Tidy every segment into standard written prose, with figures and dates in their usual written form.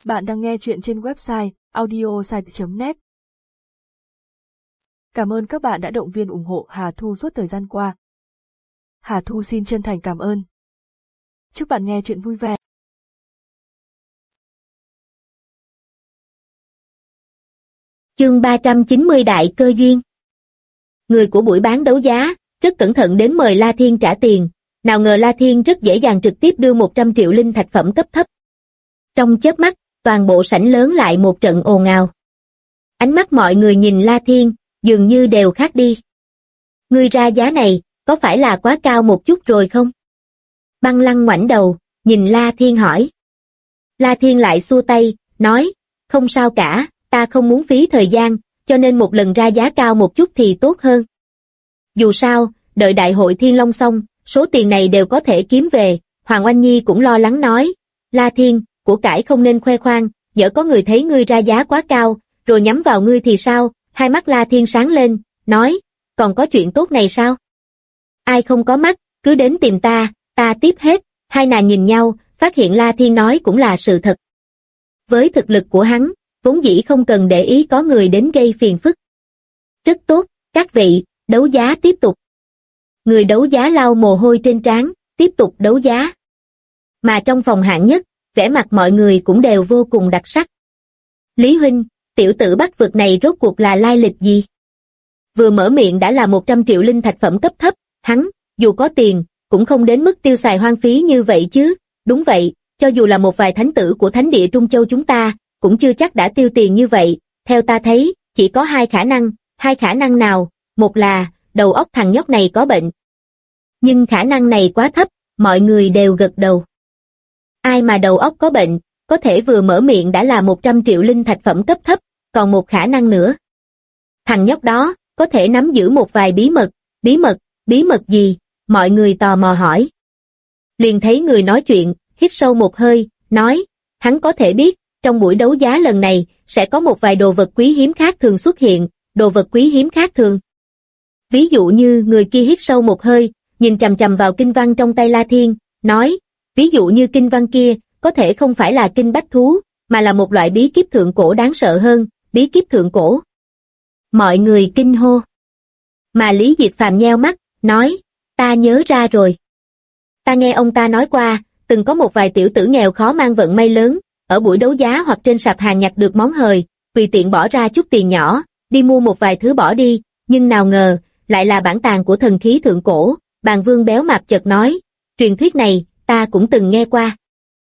Bạn đang nghe chuyện trên website audiosite.net. Cảm ơn các bạn đã động viên ủng hộ Hà Thu suốt thời gian qua. Hà Thu xin chân thành cảm ơn. Chúc bạn nghe chuyện vui vẻ. Chương 390 Đại Cơ Duyên. Người của buổi bán đấu giá rất cẩn thận đến mời La Thiên trả tiền, nào ngờ La Thiên rất dễ dàng trực tiếp đưa 100 triệu linh thạch phẩm cấp thấp. Trong chớp mắt, toàn bộ sảnh lớn lại một trận ồn ào. Ánh mắt mọi người nhìn La Thiên, dường như đều khác đi. Ngươi ra giá này, có phải là quá cao một chút rồi không? Băng Lăng ngoảnh đầu, nhìn La Thiên hỏi. La Thiên lại xua tay, nói, không sao cả, ta không muốn phí thời gian, cho nên một lần ra giá cao một chút thì tốt hơn. Dù sao, đợi đại hội Thiên Long xong, số tiền này đều có thể kiếm về. Hoàng Oanh Nhi cũng lo lắng nói, La Thiên, của cải không nên khoe khoang, nhỡ có người thấy ngươi ra giá quá cao, rồi nhắm vào ngươi thì sao? Hai mắt La Thiên sáng lên, nói, còn có chuyện tốt này sao? Ai không có mắt, cứ đến tìm ta, ta tiếp hết. Hai nàng nhìn nhau, phát hiện La Thiên nói cũng là sự thật. Với thực lực của hắn, vốn dĩ không cần để ý có người đến gây phiền phức. Rất tốt, các vị, đấu giá tiếp tục. Người đấu giá lau mồ hôi trên trán, tiếp tục đấu giá. Mà trong phòng hạng nhất, vẻ mặt mọi người cũng đều vô cùng đặc sắc. Lý huynh, tiểu tử Bắc vực này rốt cuộc là lai lịch gì? Vừa mở miệng đã là 100 triệu linh thạch phẩm cấp thấp, hắn, dù có tiền, cũng không đến mức tiêu xài hoang phí như vậy chứ. Đúng vậy, cho dù là một vài thánh tử của thánh địa Trung Châu chúng ta, cũng chưa chắc đã tiêu tiền như vậy. Theo ta thấy, chỉ có hai khả năng nào, một là, đầu óc thằng nhóc này có bệnh. Nhưng khả năng này quá thấp, mọi người đều gật đầu. Ai mà đầu óc có bệnh, có thể vừa mở miệng đã là 100 triệu linh thạch phẩm cấp thấp, còn một khả năng nữa. Thằng nhóc đó, có thể nắm giữ một vài bí mật gì, mọi người tò mò hỏi. Liền thấy người nói chuyện, hít sâu một hơi, nói, hắn có thể biết, trong buổi đấu giá lần này, sẽ có một vài đồ vật quý hiếm khác thường xuất hiện, đồ vật quý hiếm khác thường. Ví dụ như người kia hít sâu một hơi, nhìn chằm chằm vào kinh văn trong tay La Thiên, nói, ví dụ như kinh văn kia, có thể không phải là kinh bách thú, mà là một loại bí kíp thượng cổ đáng sợ hơn, bí kíp thượng cổ. Mọi người kinh hô. Mà Lý Diệt Phàm nheo mắt, nói, ta nhớ ra rồi. Ta nghe ông ta nói qua, từng có một vài tiểu tử nghèo khó mang vận may lớn, ở buổi đấu giá hoặc trên sạp hàng nhặt được món hời, tùy tiện bỏ ra chút tiền nhỏ, đi mua một vài thứ bỏ đi, nhưng nào ngờ, lại là bản tàng của thần khí thượng cổ. Bàn Vương béo mạp chợt nói, truyền thuyết này, ta cũng từng nghe qua.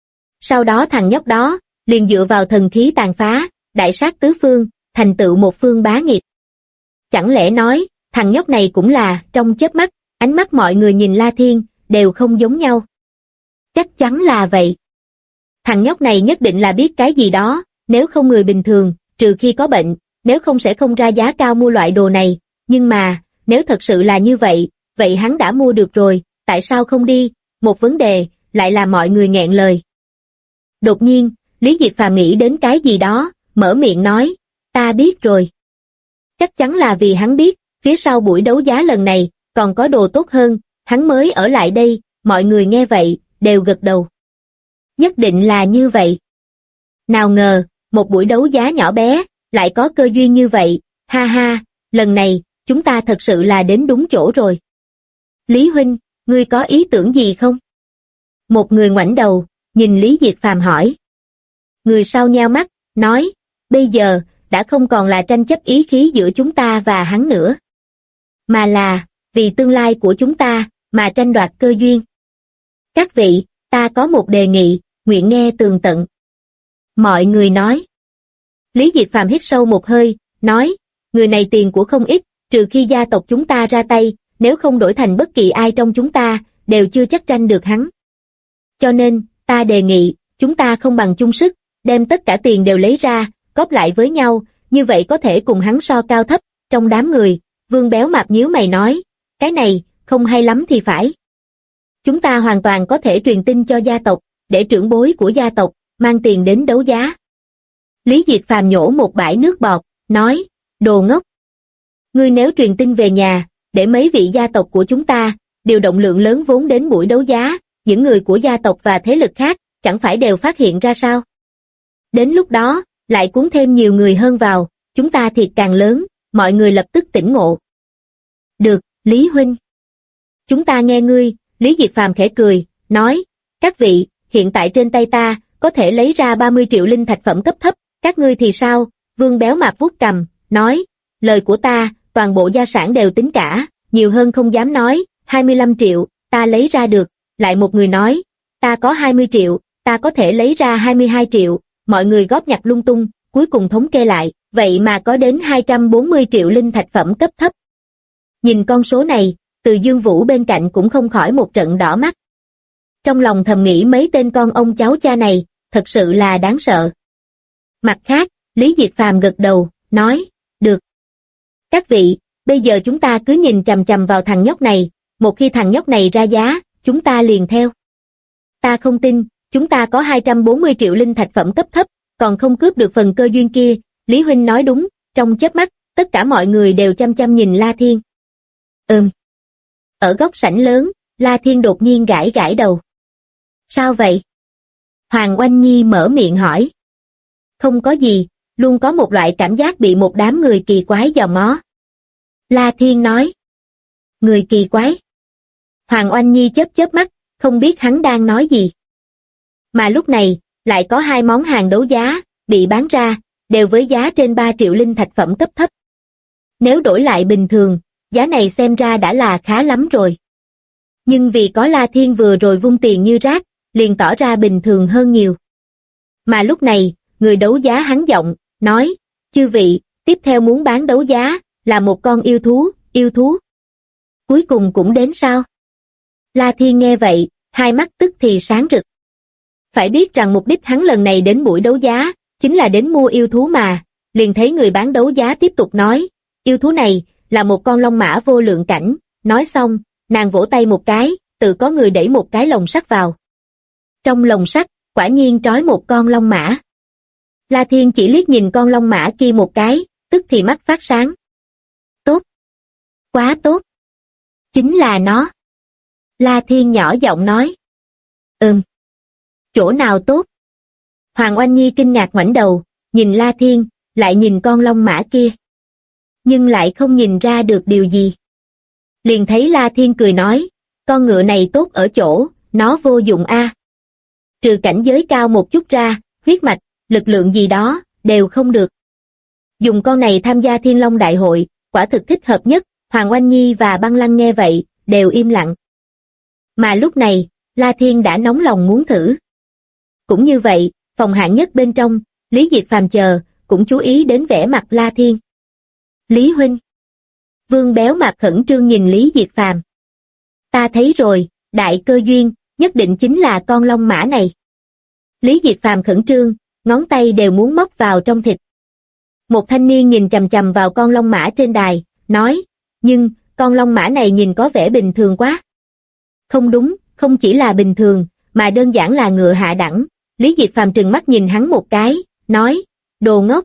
Sau đó thằng nhóc đó, liền dựa vào thần khí tàn phá, đại sát tứ phương, thành tựu một phương bá nghiệp. Chẳng lẽ nói, thằng nhóc này cũng là, trong chớp mắt, ánh mắt mọi người nhìn La Thiên, đều không giống nhau. Chắc chắn là vậy. Thằng nhóc này nhất định là biết cái gì đó, nếu không người bình thường, trừ khi có bệnh, nếu không sẽ không ra giá cao mua loại đồ này. Nhưng mà, nếu thật sự là như vậy, vậy hắn đã mua được rồi, tại sao không đi? Một vấn đề, lại là mọi người nghẹn lời. Đột nhiên, Lý Diệt Phàm nghĩ đến cái gì đó, mở miệng nói, ta biết rồi. Chắc chắn là vì hắn biết, phía sau buổi đấu giá lần này, còn có đồ tốt hơn, hắn mới ở lại đây. Mọi người nghe vậy, đều gật đầu. Nhất định là như vậy. Nào ngờ, một buổi đấu giá nhỏ bé, lại có cơ duyên như vậy, ha ha, lần này, chúng ta thật sự là đến đúng chỗ rồi. Lý huynh, ngươi có ý tưởng gì không? Một người ngoảnh đầu, nhìn Lý Diệt Phàm hỏi. Người sau nheo mắt, nói, bây giờ, đã không còn là tranh chấp ý khí giữa chúng ta và hắn nữa. Mà là, vì tương lai của chúng ta, mà tranh đoạt cơ duyên. Các vị, ta có một đề nghị, nguyện nghe tường tận. Mọi người nói. Lý Diệt Phàm hít sâu một hơi, nói, người này tiền của không ít, trừ khi gia tộc chúng ta ra tay, nếu không đổi thành bất kỳ ai trong chúng ta, đều chưa chắc tranh được hắn. Cho nên, ta đề nghị, chúng ta không bằng chung sức, đem tất cả tiền đều lấy ra, góp lại với nhau, như vậy có thể cùng hắn so cao thấp. Trong đám người, Vương béo mạp nhíu mày nói, cái này, không hay lắm thì phải. Chúng ta hoàn toàn có thể truyền tin cho gia tộc, để trưởng bối của gia tộc, mang tiền đến đấu giá. Lý Diệt Phàm nhổ một bãi nước bọt, nói, đồ ngốc. Ngươi nếu truyền tin về nhà, để mấy vị gia tộc của chúng ta, điều động lượng lớn vốn đến buổi đấu giá, những người của gia tộc và thế lực khác, chẳng phải đều phát hiện ra sao? Đến lúc đó, lại cuốn thêm nhiều người hơn vào, chúng ta thiệt càng lớn, mọi người lập tức tỉnh ngộ. Được, Lý huynh. Chúng ta nghe ngươi, Lý Diệt Phàm khẽ cười, nói, các vị, hiện tại trên tay ta, có thể lấy ra 30 triệu linh thạch phẩm cấp thấp, các ngươi thì sao? Vương Béo Mạp vuốt cằm, nói, lời của ta, toàn bộ gia sản đều tính cả, nhiều hơn không dám nói, 25 triệu, ta lấy ra được, lại một người nói, ta có 20 triệu, ta có thể lấy ra 22 triệu, mọi người góp nhặt lung tung, cuối cùng thống kê lại, vậy mà có đến 240 triệu linh thạch phẩm cấp thấp. Nhìn con số này, Từ Dương Vũ bên cạnh cũng không khỏi một trận đỏ mắt. Trong lòng thầm nghĩ mấy tên con ông cháu cha này, thật sự là đáng sợ. Mặt khác, Lý Diệt Phàm gật đầu, nói, được. Các vị, bây giờ chúng ta cứ nhìn chằm chằm vào thằng nhóc này, một khi thằng nhóc này ra giá, chúng ta liền theo. Ta không tin, chúng ta có 240 triệu linh thạch phẩm cấp thấp, còn không cướp được phần cơ duyên kia, Lý huynh nói đúng, trong chớp mắt, tất cả mọi người đều chăm chăm nhìn La Thiên. Ở góc sảnh lớn, La Thiên đột nhiên gãi gãi đầu. Sao vậy? Hoàng Oanh Nhi mở miệng hỏi. Không có gì, luôn có một loại cảm giác bị một đám người kỳ quái dòm ngó. La Thiên nói. Người kỳ quái? Hoàng Oanh Nhi chớp chớp mắt, không biết hắn đang nói gì. Mà lúc này, lại có hai món hàng đấu giá, bị bán ra, đều với giá trên 3 triệu linh thạch phẩm cấp thấp. Nếu đổi lại bình thường, giá này xem ra đã là khá lắm rồi. Nhưng vì có La Thiên vừa rồi vung tiền như rác, liền tỏ ra bình thường hơn nhiều. Mà lúc này, người đấu giá hắn giọng, nói, chư vị, tiếp theo muốn bán đấu giá, là một con yêu thú. Cuối cùng cũng đến sao? La Thiên nghe vậy, hai mắt tức thì sáng rực. Phải biết rằng mục đích hắn lần này đến buổi đấu giá, chính là đến mua yêu thú mà, liền thấy người bán đấu giá tiếp tục nói, yêu thú này, là một con long mã vô lượng cảnh, nói xong, nàng vỗ tay một cái, tự có người đẩy một cái lồng sắt vào. Trong lồng sắt, quả nhiên trói một con long mã. La Thiên chỉ liếc nhìn con long mã kia một cái, tức thì mắt phát sáng. Tốt! Quá tốt! Chính là nó! La Thiên nhỏ giọng nói. Chỗ nào tốt? Hoàng Oanh Nhi kinh ngạc ngoảnh đầu, nhìn La Thiên, lại nhìn con long mã kia. Nhưng lại không nhìn ra được điều gì. Liền thấy La Thiên cười nói, con ngựa này tốt ở chỗ, nó vô dụng a. Trừ cảnh giới cao một chút ra, huyết mạch, lực lượng gì đó, đều không được. Dùng con này tham gia Thiên Long Đại hội, quả thực thích hợp nhất, Hoàng Oanh Nhi và Băng Lăng nghe vậy, đều im lặng. Mà lúc này, La Thiên đã nóng lòng muốn thử. Cũng như vậy, phòng hạng nhất bên trong, Lý Diệt Phàm chờ, cũng chú ý đến vẻ mặt La Thiên. Lý huynh. Vương Béo Mạp khẩn trương nhìn Lý Diệt Phàm. Ta thấy rồi, đại cơ duyên, nhất định chính là con long mã này. Lý Diệt Phàm khẩn trương, ngón tay đều muốn móc vào trong thịt. Một thanh niên nhìn chằm chằm vào con long mã trên đài, nói, nhưng, con long mã này nhìn có vẻ bình thường quá. Không đúng, không chỉ là bình thường, mà đơn giản là ngựa hạ đẳng. Lý Diệt Phàm trừng mắt nhìn hắn một cái, nói, đồ ngốc,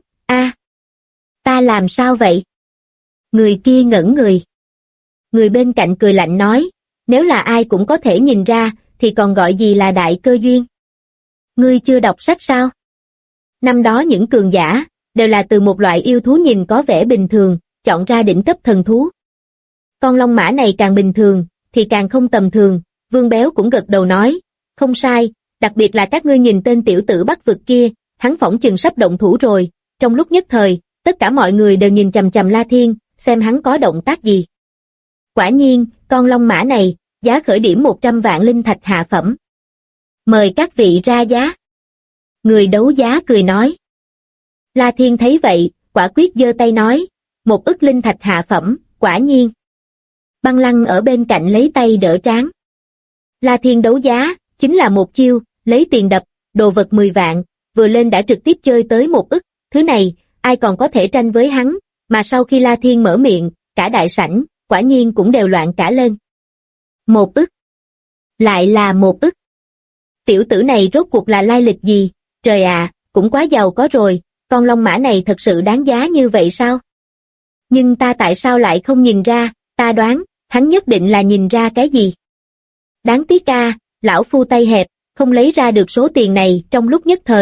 ta làm sao vậy? Người kia ngẩn người. Người bên cạnh cười lạnh nói, nếu là ai cũng có thể nhìn ra, thì còn gọi gì là đại cơ duyên? Ngươi chưa đọc sách sao? Năm đó những cường giả, đều là từ một loại yêu thú nhìn có vẻ bình thường, chọn ra đỉnh cấp thần thú. Con long mã này càng bình thường, thì càng không tầm thường, Vương Béo cũng gật đầu nói, không sai, đặc biệt là các ngươi nhìn tên tiểu tử Bắc vực kia, hắn phỏng chừng sắp động thủ rồi. Trong lúc nhất thời, tất cả mọi người đều nhìn chằm chằm La Thiên, xem hắn có động tác gì. Quả nhiên, con long mã này, giá khởi điểm 100 vạn linh thạch hạ phẩm. Mời các vị ra giá. Người đấu giá cười nói. La Thiên thấy vậy, quả quyết giơ tay nói, 1 ức linh thạch hạ phẩm, quả nhiên. Băng Lăng ở bên cạnh lấy tay đỡ trán. La Thiên đấu giá, chính là một chiêu, lấy tiền đập, đồ vật 10 vạn, vừa lên đã trực tiếp chơi tới 1 ức, thứ này, ai còn có thể tranh với hắn, mà sau khi La Thiên mở miệng, cả đại sảnh, quả nhiên cũng đều loạn cả lên. 1 ức. Lại là 1 ức. Tiểu tử này rốt cuộc là lai lịch gì, trời ạ, cũng quá giàu có rồi, con long mã này thật sự đáng giá như vậy sao? Nhưng ta tại sao lại không nhìn ra, ta đoán, hắn nhất định là nhìn ra cái gì? Đáng tiếc a, lão phu tay hẹp, không lấy ra được số tiền này. Trong lúc nhất thời,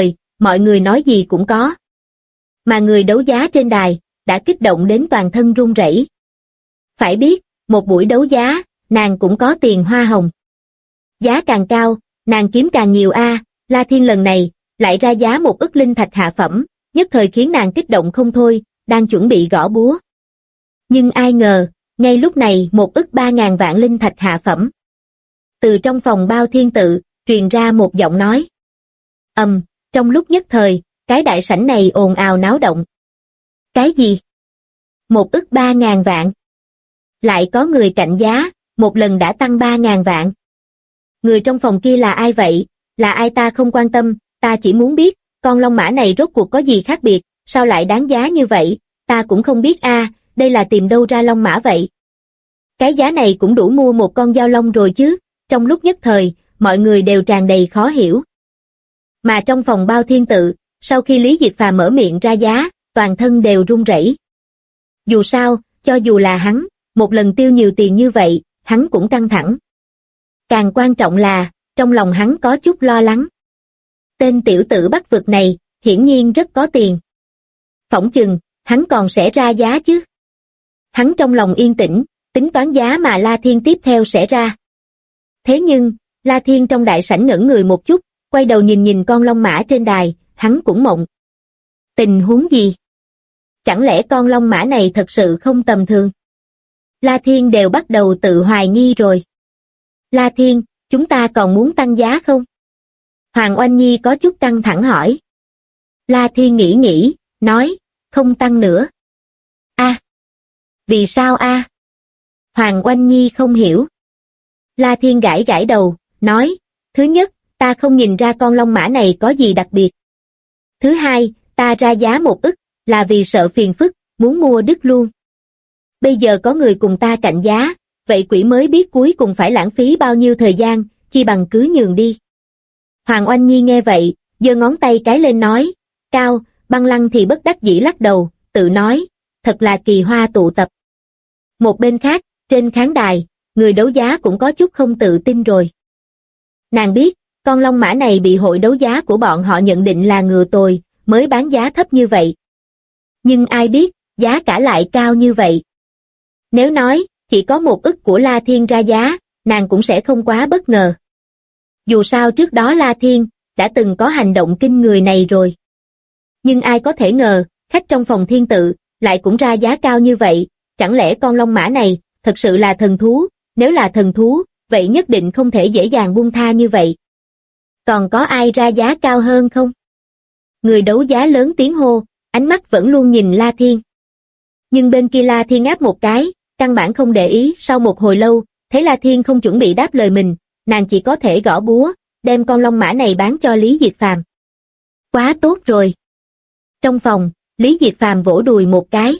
mọi người nói gì cũng có. Mà người đấu giá trên đài, đã kích động đến toàn thân run rẩy. Phải biết, một buổi đấu giá, nàng cũng có tiền hoa hồng. Giá càng cao, nàng kiếm càng nhiều a. La Thiên lần này, lại ra giá 1 ức linh thạch hạ phẩm, nhất thời khiến nàng kích động không thôi, đang chuẩn bị gõ búa. Nhưng ai ngờ, ngay lúc này 1 ức 3.000 vạn linh thạch hạ phẩm. Từ trong phòng bao thiên tự, truyền ra một giọng nói. Trong lúc nhất thời, cái đại sảnh này ồn ào náo động. Cái gì? 1 ức 3.000 vạn. Lại có người cạnh giá, một lần đã tăng 3.000 vạn. Người trong phòng kia là ai vậy? Là ai ta không quan tâm, ta chỉ muốn biết, con long mã này rốt cuộc có gì khác biệt, sao lại đáng giá như vậy, ta cũng không biết a, đây là tìm đâu ra long mã vậy? Cái giá này cũng đủ mua một con dao long rồi chứ. Trong lúc nhất thời, mọi người đều tràn đầy khó hiểu. Mà trong phòng bao thiên tự, sau khi Lý Diệt Phàm mở miệng ra giá, toàn thân đều run rẩy. Dù sao, cho dù là hắn, một lần tiêu nhiều tiền như vậy, hắn cũng căng thẳng. Càng quan trọng là, trong lòng hắn có chút lo lắng. Tên tiểu tử Bắc vực này, hiển nhiên rất có tiền. Phỏng chừng, hắn còn sẽ ra giá chứ. Hắn trong lòng yên tĩnh, tính toán giá mà La Thiên tiếp theo sẽ ra. Thế nhưng, La Thiên trong đại sảnh ngẩn người một chút, quay đầu nhìn con long mã trên đài, hắn cũng mộng. Tình huống gì? Chẳng lẽ con long mã này thật sự không tầm thường? La Thiên đều bắt đầu tự hoài nghi rồi. La Thiên, chúng ta còn muốn tăng giá không? Hoàng Oanh Nhi có chút căng thẳng hỏi. La Thiên nghĩ, nói, không tăng nữa. Vì sao a? Hoàng Oanh Nhi không hiểu. La Thiên gãi đầu, nói, thứ nhất, ta không nhìn ra con long mã này có gì đặc biệt. Thứ hai, ta ra giá 1 ức, là vì sợ phiền phức, muốn mua đứt luôn. Bây giờ có người cùng ta cạnh giá, vậy quỷ mới biết cuối cùng phải lãng phí bao nhiêu thời gian, chi bằng cứ nhường đi. Hoàng Oanh Nhi nghe vậy, giơ ngón tay cái lên nói, Cao, Băng Lăng thì bất đắc dĩ lắc đầu, tự nói, thật là kỳ hoa tụ tập. Một bên khác, trên khán đài, người đấu giá cũng có chút không tự tin rồi. Nàng biết, con long mã này bị hội đấu giá của bọn họ nhận định là ngựa tồi, mới bán giá thấp như vậy. Nhưng ai biết, giá cả lại cao như vậy. Nếu nói, chỉ có 1 ức của La Thiên ra giá, nàng cũng sẽ không quá bất ngờ. Dù sao trước đó La Thiên, đã từng có hành động kinh người này rồi. Nhưng ai có thể ngờ, khách trong phòng thiên tự, lại cũng ra giá cao như vậy, chẳng lẽ con long mã này, thật sự là thần thú, nếu là thần thú, vậy nhất định không thể dễ dàng buông tha như vậy. Còn có ai ra giá cao hơn không? Người đấu giá lớn tiếng hô, ánh mắt vẫn luôn nhìn La Thiên. Nhưng bên kia La Thiên áp một cái, căn bản không để ý, sau một hồi lâu, thấy La Thiên không chuẩn bị đáp lời mình, nàng chỉ có thể gõ búa, đem con long mã này bán cho Lý Diệt Phàm. Quá tốt rồi. Trong phòng, Lý Diệt Phàm vỗ đùi một cái.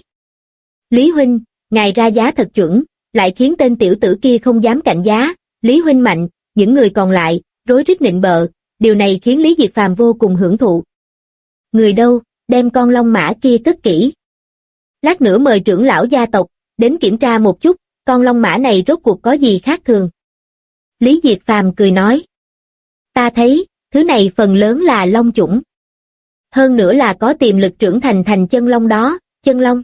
Lý huynh, ngài ra giá thật chuẩn, lại khiến tên tiểu tử kia không dám cạnh giá, Lý huynh mạnh, những người còn lại, rối rít nịnh bợ, điều này khiến Lý Diệt Phàm vô cùng hưởng thụ. Người đâu, đem con long mã kia cất kỹ. Lát nữa mời trưởng lão gia tộc, đến kiểm tra một chút, con long mã này rốt cuộc có gì khác thường. Lý Diệt Phàm cười nói. Ta thấy, thứ này phần lớn là long chủng. Hơn nữa là có tiềm lực trưởng thành chân long đó, chân long.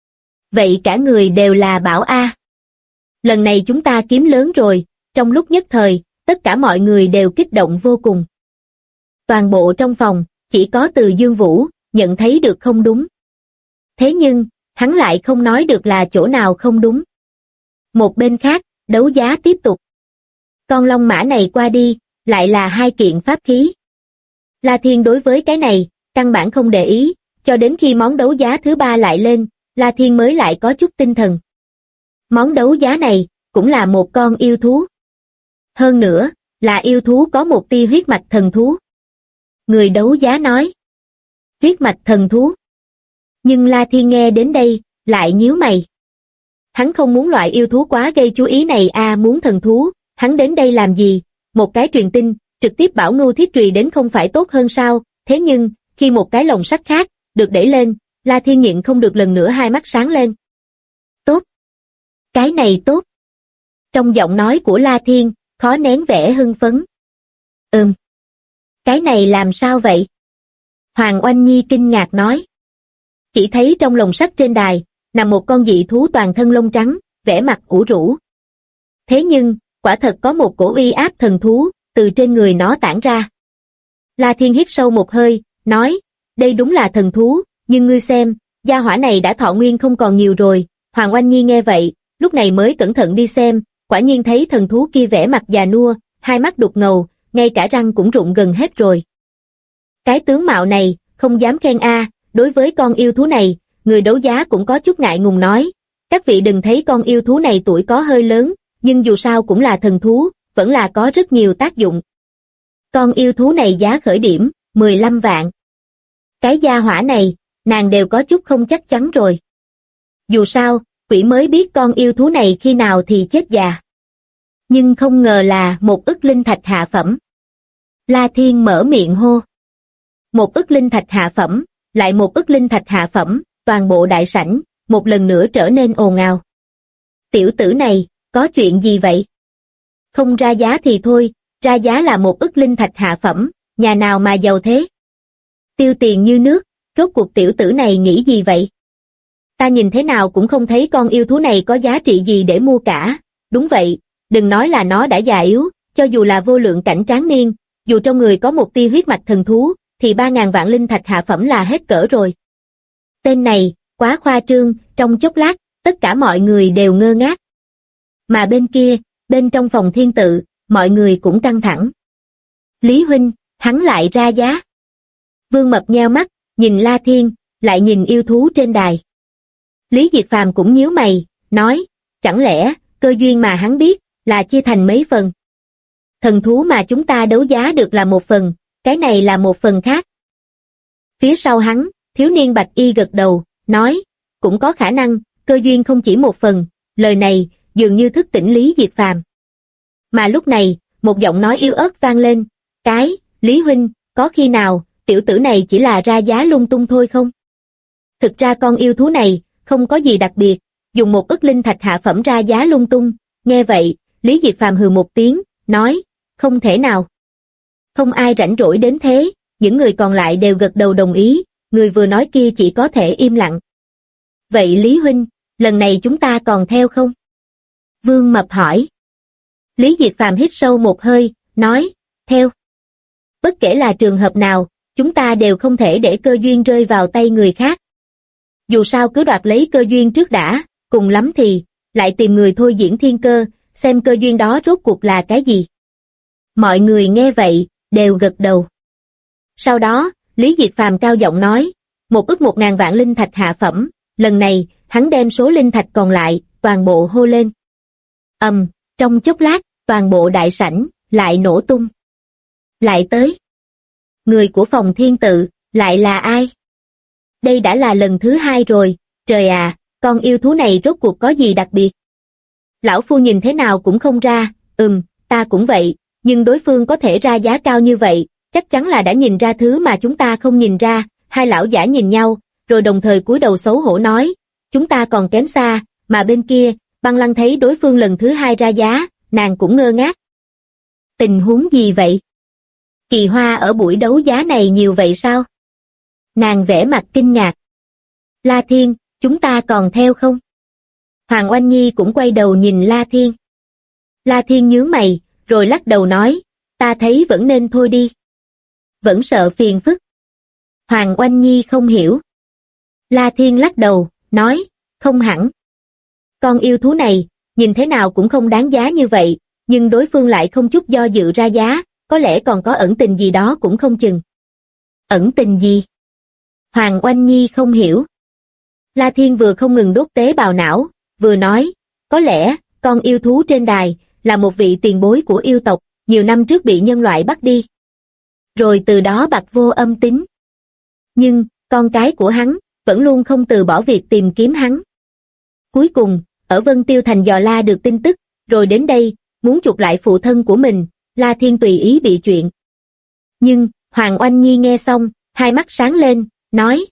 Vậy cả người đều là bảo a. Lần này chúng ta kiếm lớn rồi, trong lúc nhất thời, tất cả mọi người đều kích động vô cùng. Toàn bộ trong phòng, chỉ có Từ Dương Vũ, nhận thấy được không đúng. Thế nhưng, hắn lại không nói được là chỗ nào không đúng. Một bên khác, đấu giá tiếp tục. Con long mã này qua đi, lại là 2 kiện pháp khí. La Thiên đối với cái này, căn bản không để ý, cho đến khi món đấu giá thứ 3 lại lên, La Thiên mới lại có chút tinh thần. Món đấu giá này, cũng là một con yêu thú. Hơn nữa, là yêu thú có một tia huyết mạch thần thú. Người đấu giá nói. Huyết mạch thần thú. Nhưng La Thiên nghe đến đây, lại nhíu mày. Hắn không muốn loại yêu thú quá gây chú ý này muốn thần thú, hắn đến đây làm gì? Một cái truyền tin, trực tiếp bảo Ngưu Thiết Trùy đến không phải tốt hơn sao? Thế nhưng, khi một cái lồng sắt khác, được đẩy lên, La Thiên nhịn không được lần nữa hai mắt sáng lên. Tốt. Cái này tốt. Trong giọng nói của La Thiên, khó nén vẻ hưng phấn. Cái này làm sao vậy? Hoàng Oanh Nhi kinh ngạc nói. Chỉ thấy trong lồng sắt trên đài, nằm một con dị thú toàn thân lông trắng, vẻ mặt ủ rũ. Thế nhưng, quả thật có một cổ uy áp thần thú, từ trên người nó tản ra. La Thiên hít sâu một hơi, nói, đây đúng là thần thú, nhưng ngươi xem, gia hỏa này đã thọ nguyên không còn nhiều rồi. Hoàng Oanh Nhi nghe vậy, lúc này mới cẩn thận đi xem, quả nhiên thấy thần thú kia vẻ mặt già nua, hai mắt đục ngầu, ngay cả răng cũng rụng gần hết rồi. Cái tướng mạo này, không dám khen a. Đối với con yêu thú này, người đấu giá cũng có chút ngại ngùng nói, các vị đừng thấy con yêu thú này tuổi có hơi lớn, nhưng dù sao cũng là thần thú, vẫn là có rất nhiều tác dụng. Con yêu thú này giá khởi điểm, 15 vạn. Cái gia hỏa này, nàng đều có chút không chắc chắn rồi. Dù sao, quỷ mới biết con yêu thú này khi nào thì chết già. Nhưng không ngờ là 1 ức linh thạch hạ phẩm. La Thiên mở miệng hô. 1 ức linh thạch hạ phẩm, lại 1 ức linh thạch hạ phẩm, toàn bộ đại sảnh, một lần nữa trở nên ồn ào. Tiểu tử này, có chuyện gì vậy? Không ra giá thì thôi, ra giá là 1 ức linh thạch hạ phẩm, nhà nào mà giàu thế? Tiêu tiền như nước, rốt cuộc tiểu tử này nghĩ gì vậy? Ta nhìn thế nào cũng không thấy con yêu thú này có giá trị gì để mua cả. Đúng vậy, đừng nói là nó đã già yếu, cho dù là vô lượng cảnh tráng niên, dù trong người có một tia huyết mạch thần thú, thì 3.000 vạn linh thạch hạ phẩm là hết cỡ rồi. Tên này, quá khoa trương, trong chốc lát, tất cả mọi người đều ngơ ngác. Mà bên kia, bên trong phòng thiên tự, mọi người cũng căng thẳng. Lý huynh, hắn lại ra giá. Vương Mập nheo mắt, nhìn La Thiên, lại nhìn yêu thú trên đài. Lý Diệt Phàm cũng nhíu mày, nói, chẳng lẽ, cơ duyên mà hắn biết, là chia thành mấy phần. Thần thú mà chúng ta đấu giá được là một phần, cái này là một phần khác. Phía sau hắn, thiếu niên bạch y gật đầu, nói, cũng có khả năng, cơ duyên không chỉ một phần, lời này, dường như thức tỉnh Lý Diệt Phàm. Mà lúc này, một giọng nói yếu ớt vang lên, Lý huynh, có khi nào, tiểu tử này chỉ là ra giá lung tung thôi không? Thực ra con yêu thú này, không có gì đặc biệt, dùng 1 ức linh thạch hạ phẩm ra giá lung tung, nghe vậy, Lý Diệt Phàm hừ một tiếng, nói, không thể nào. Không ai rảnh rỗi đến thế, những người còn lại đều gật đầu đồng ý, người vừa nói kia chỉ có thể im lặng. Vậy Lý huynh, lần này chúng ta còn theo không? Vương Mập hỏi. Lý Diệt Phàm hít sâu một hơi, nói, theo. Bất kể là trường hợp nào, chúng ta đều không thể để cơ duyên rơi vào tay người khác. Dù sao cứ đoạt lấy cơ duyên trước đã, cùng lắm thì, lại tìm người thôi diễn thiên cơ, xem cơ duyên đó rốt cuộc là cái gì. Mọi người nghe vậy, đều gật đầu. Sau đó, Lý Diệt Phàm cao giọng nói, 1 ức 1.000 vạn linh thạch hạ phẩm, lần này, hắn đem số linh thạch còn lại, toàn bộ hô lên. Trong chốc lát, toàn bộ đại sảnh, lại nổ tung. Lại tới. Người của phòng thiên tự, lại là ai? Đây đã là lần thứ 2 rồi, trời à, con yêu thú này rốt cuộc có gì đặc biệt? Lão phu nhìn thế nào cũng không ra, ta cũng vậy, nhưng đối phương có thể ra giá cao như vậy, chắc chắn là đã nhìn ra thứ mà chúng ta không nhìn ra. Hai lão giả nhìn nhau, rồi đồng thời cúi đầu xấu hổ nói, chúng ta còn kém xa, mà bên kia, Băng Lăng thấy đối phương lần thứ 2 ra giá, nàng cũng ngơ ngác. Tình huống gì vậy? Kỳ hoa ở buổi đấu giá này nhiều vậy sao? Nàng vẻ mặt kinh ngạc. La Thiên, chúng ta còn theo không? Hoàng Oanh Nhi cũng quay đầu nhìn La Thiên. La Thiên nhướng mày, rồi lắc đầu nói, ta thấy vẫn nên thôi đi. Vẫn sợ phiền phức. Hoàng Oanh Nhi không hiểu. La Thiên lắc đầu, nói, không hẳn. Con yêu thú này, nhìn thế nào cũng không đáng giá như vậy, nhưng đối phương lại không chút do dự ra giá, có lẽ còn có ẩn tình gì đó cũng không chừng. Ẩn tình gì? Hoàng Oanh Nhi không hiểu. La Thiên vừa không ngừng đốt tế bào não, vừa nói, có lẽ, con yêu thú trên đài, là một vị tiền bối của yêu tộc, nhiều năm trước bị nhân loại bắt đi. Rồi từ đó bạc vô âm tín. Nhưng, con cái của hắn, vẫn luôn không từ bỏ việc tìm kiếm hắn. Cuối cùng, ở Vân Tiêu Thành dò la được tin tức, rồi đến đây, muốn chuộc lại phụ thân của mình, La Thiên tùy ý bị chuyện. Nhưng, Hoàng Oanh Nhi nghe xong, hai mắt sáng lên, nói,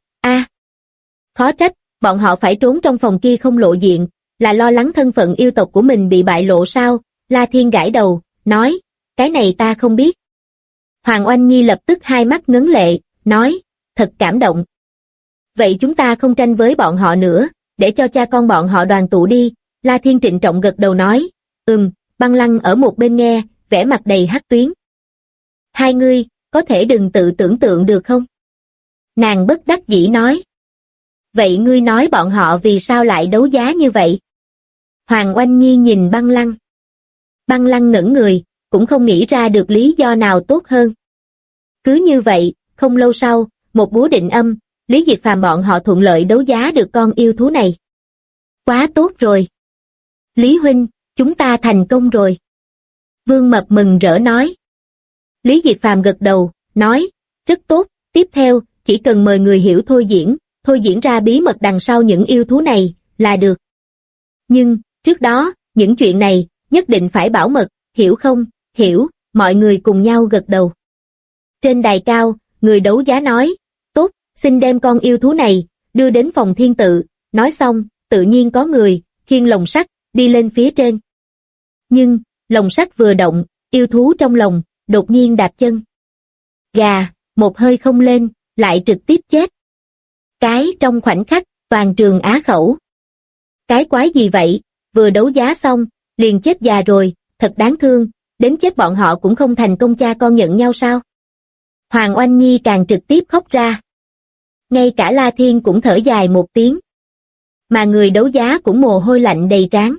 khó trách, bọn họ phải trốn trong phòng kia không lộ diện, là lo lắng thân phận yêu tộc của mình bị bại lộ sao? La Thiên gãi đầu, nói, cái này ta không biết. Hoàng Oanh Nhi lập tức hai mắt ngấn lệ, nói, thật cảm động. Vậy chúng ta không tranh với bọn họ nữa, để cho cha con bọn họ đoàn tụ đi, La Thiên trịnh trọng gật đầu nói. Băng Lăng ở một bên nghe, vẻ mặt đầy hắc tuyến. Hai ngươi, có thể đừng tự tưởng tượng được không? Nàng bất đắc dĩ nói. Vậy ngươi nói bọn họ vì sao lại đấu giá như vậy? Hoàng Oanh Nhi nhìn Băng Lăng. Băng Lăng ngẩn người, cũng không nghĩ ra được lý do nào tốt hơn. Cứ như vậy, không lâu sau, một búa định âm, Lý Diệt Phàm bọn họ thuận lợi đấu giá được con yêu thú này. Quá tốt rồi. Lý huynh, chúng ta thành công rồi. Vương Mập mừng rỡ nói. Lý Diệt Phàm gật đầu, nói, rất tốt, tiếp theo, chỉ cần mời người hiểu thôi diễn ra bí mật đằng sau những yêu thú này, là được. Nhưng, trước đó, những chuyện này, nhất định phải bảo mật, hiểu không? Hiểu, mọi người cùng nhau gật đầu. Trên đài cao, người đấu giá nói, tốt, xin đem con yêu thú này, đưa đến phòng thiên tự, nói xong, tự nhiên có người, khiêng lồng sắt, đi lên phía trên. Nhưng, lồng sắt vừa động, yêu thú trong lồng, đột nhiên đạp chân. Gà, một hơi không lên, lại trực tiếp chết. Cái trong khoảnh khắc, toàn trường á khẩu. Cái quái gì vậy, vừa đấu giá xong, liền chết già rồi, thật đáng thương, đến chết bọn họ cũng không thành công cha con nhận nhau sao? Hoàng Oanh Nhi càng trực tiếp khóc ra. Ngay cả La Thiên cũng thở dài một tiếng. Mà người đấu giá cũng mồ hôi lạnh đầy trán.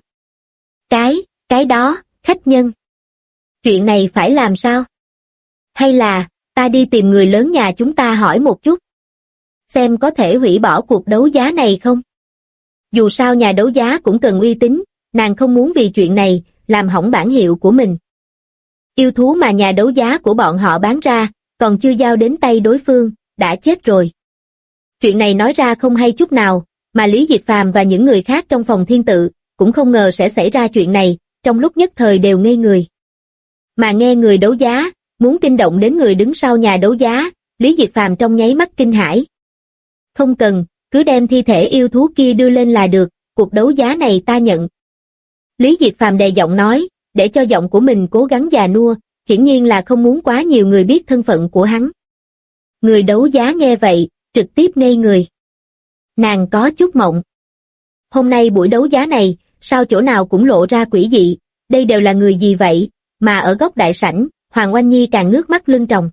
Cái đó, khách nhân. Chuyện này phải làm sao? Hay là, ta đi tìm người lớn nhà chúng ta hỏi một chút. Xem có thể hủy bỏ cuộc đấu giá này không? Dù sao nhà đấu giá cũng cần uy tín, nàng không muốn vì chuyện này, làm hỏng bản hiệu của mình. Yêu thú mà nhà đấu giá của bọn họ bán ra, còn chưa giao đến tay đối phương, đã chết rồi. Chuyện này nói ra không hay chút nào, mà Lý Diệt Phàm và những người khác trong phòng thiên tự, cũng không ngờ sẽ xảy ra chuyện này, trong lúc nhất thời đều ngây người. Mà nghe người đấu giá, muốn kinh động đến người đứng sau nhà đấu giá, Lý Diệt Phàm trong nháy mắt kinh hãi. Không cần, cứ đem thi thể yêu thú kia đưa lên là được, cuộc đấu giá này ta nhận. Lý Diệt Phàm đè giọng nói, để cho giọng của mình cố gắng già nua, hiển nhiên là không muốn quá nhiều người biết thân phận của hắn. Người đấu giá nghe vậy, trực tiếp ngây người. Nàng có chút mộng. Hôm nay buổi đấu giá này, sao chỗ nào cũng lộ ra quỷ dị, đây đều là người gì vậy, mà ở góc đại sảnh, Hoàng Oanh Nhi càng nước mắt lưng tròng.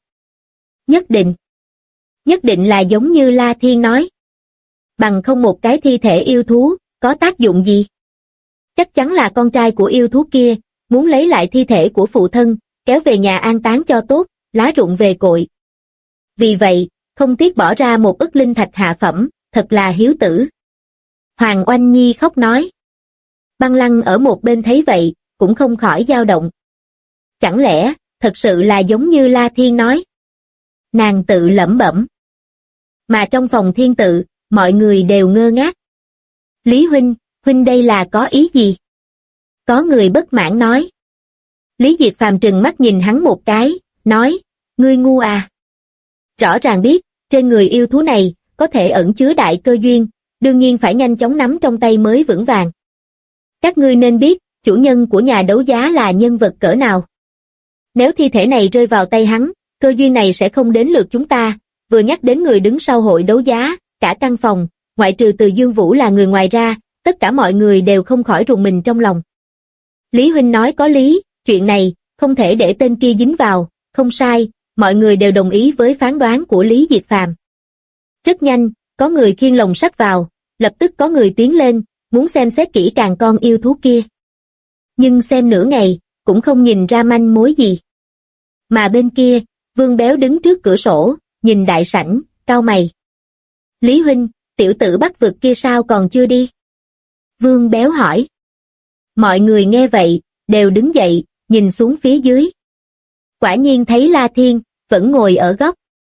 Nhất định là giống như La Thiên nói. Bằng không một cái thi thể yêu thú, có tác dụng gì? Chắc chắn là con trai của yêu thú kia, muốn lấy lại thi thể của phụ thân, kéo về nhà an táng cho tốt, lá rụng về cội. Vì vậy, không tiếc bỏ ra 1 ức linh thạch hạ phẩm, thật là hiếu tử. Hoàng Oanh Nhi khóc nói. Băng Lăng ở một bên thấy vậy, cũng không khỏi dao động. Chẳng lẽ, thật sự là giống như La Thiên nói? Nàng tự lẩm bẩm. Mà trong phòng thiên tự, mọi người đều ngơ ngác. Lý huynh đây là có ý gì? Có người bất mãn nói. Lý Diệt Phàm trừng mắt nhìn hắn một cái, nói, ngươi ngu à? Rõ ràng biết, trên người yêu thú này, có thể ẩn chứa đại cơ duyên, đương nhiên phải nhanh chóng nắm trong tay mới vững vàng. Các ngươi nên biết, chủ nhân của nhà đấu giá là nhân vật cỡ nào. Nếu thi thể này rơi vào tay hắn, cơ duyên này sẽ không đến lượt chúng ta. Vừa nhắc đến người đứng sau hội đấu giá, cả căn phòng, ngoại trừ Từ Dương Vũ là người ngoài ra, tất cả mọi người đều không khỏi rùng mình trong lòng. Lý huynh nói có lý, chuyện này, không thể để tên kia dính vào, không sai, mọi người đều đồng ý với phán đoán của Lý Diệt Phàm. Rất nhanh, có người khiêng lồng sắt vào, lập tức có người tiến lên, muốn xem xét kỹ càng con yêu thú kia. Nhưng xem nửa ngày, cũng không nhìn ra manh mối gì. Mà bên kia, Vương Béo đứng trước cửa sổ, nhìn đại sảnh, cau mày. Lý huynh, tiểu tử Bắc vực kia sao còn chưa đi? Vương Béo hỏi. Mọi người nghe vậy, đều đứng dậy, nhìn xuống phía dưới. Quả nhiên thấy La Thiên, vẫn ngồi ở góc.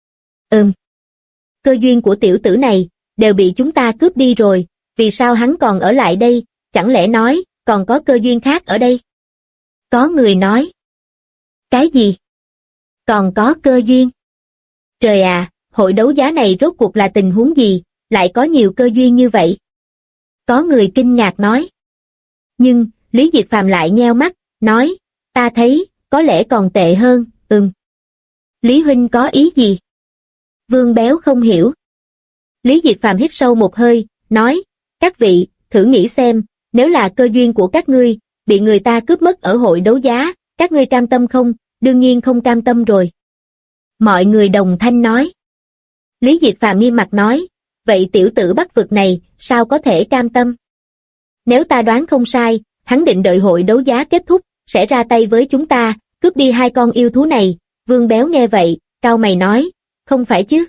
Cơ duyên của tiểu tử này, đều bị chúng ta cướp đi rồi, vì sao hắn còn ở lại đây, chẳng lẽ nói, còn có cơ duyên khác ở đây? Có người nói. Cái gì? Còn có cơ duyên? Trời à, hội đấu giá này rốt cuộc là tình huống gì, lại có nhiều cơ duyên như vậy? Có người kinh ngạc nói. Nhưng, Lý Diệt Phàm lại nheo mắt, nói, ta thấy, có lẽ còn tệ hơn, Lý huynh có ý gì? Vương Béo không hiểu. Lý Diệt Phàm hít sâu một hơi, nói, các vị, thử nghĩ xem, nếu là cơ duyên của các ngươi, bị người ta cướp mất ở hội đấu giá, các ngươi cam tâm không? Đương nhiên không cam tâm rồi. Mọi người đồng thanh nói. Lý Diệt Phàm nghiêm mặt nói, vậy tiểu tử Bắc vực này, sao có thể cam tâm? Nếu ta đoán không sai, hắn định đợi hội đấu giá kết thúc, sẽ ra tay với chúng ta, cướp đi 2 con yêu thú này. Vương Béo nghe vậy, cau mày nói, không phải chứ?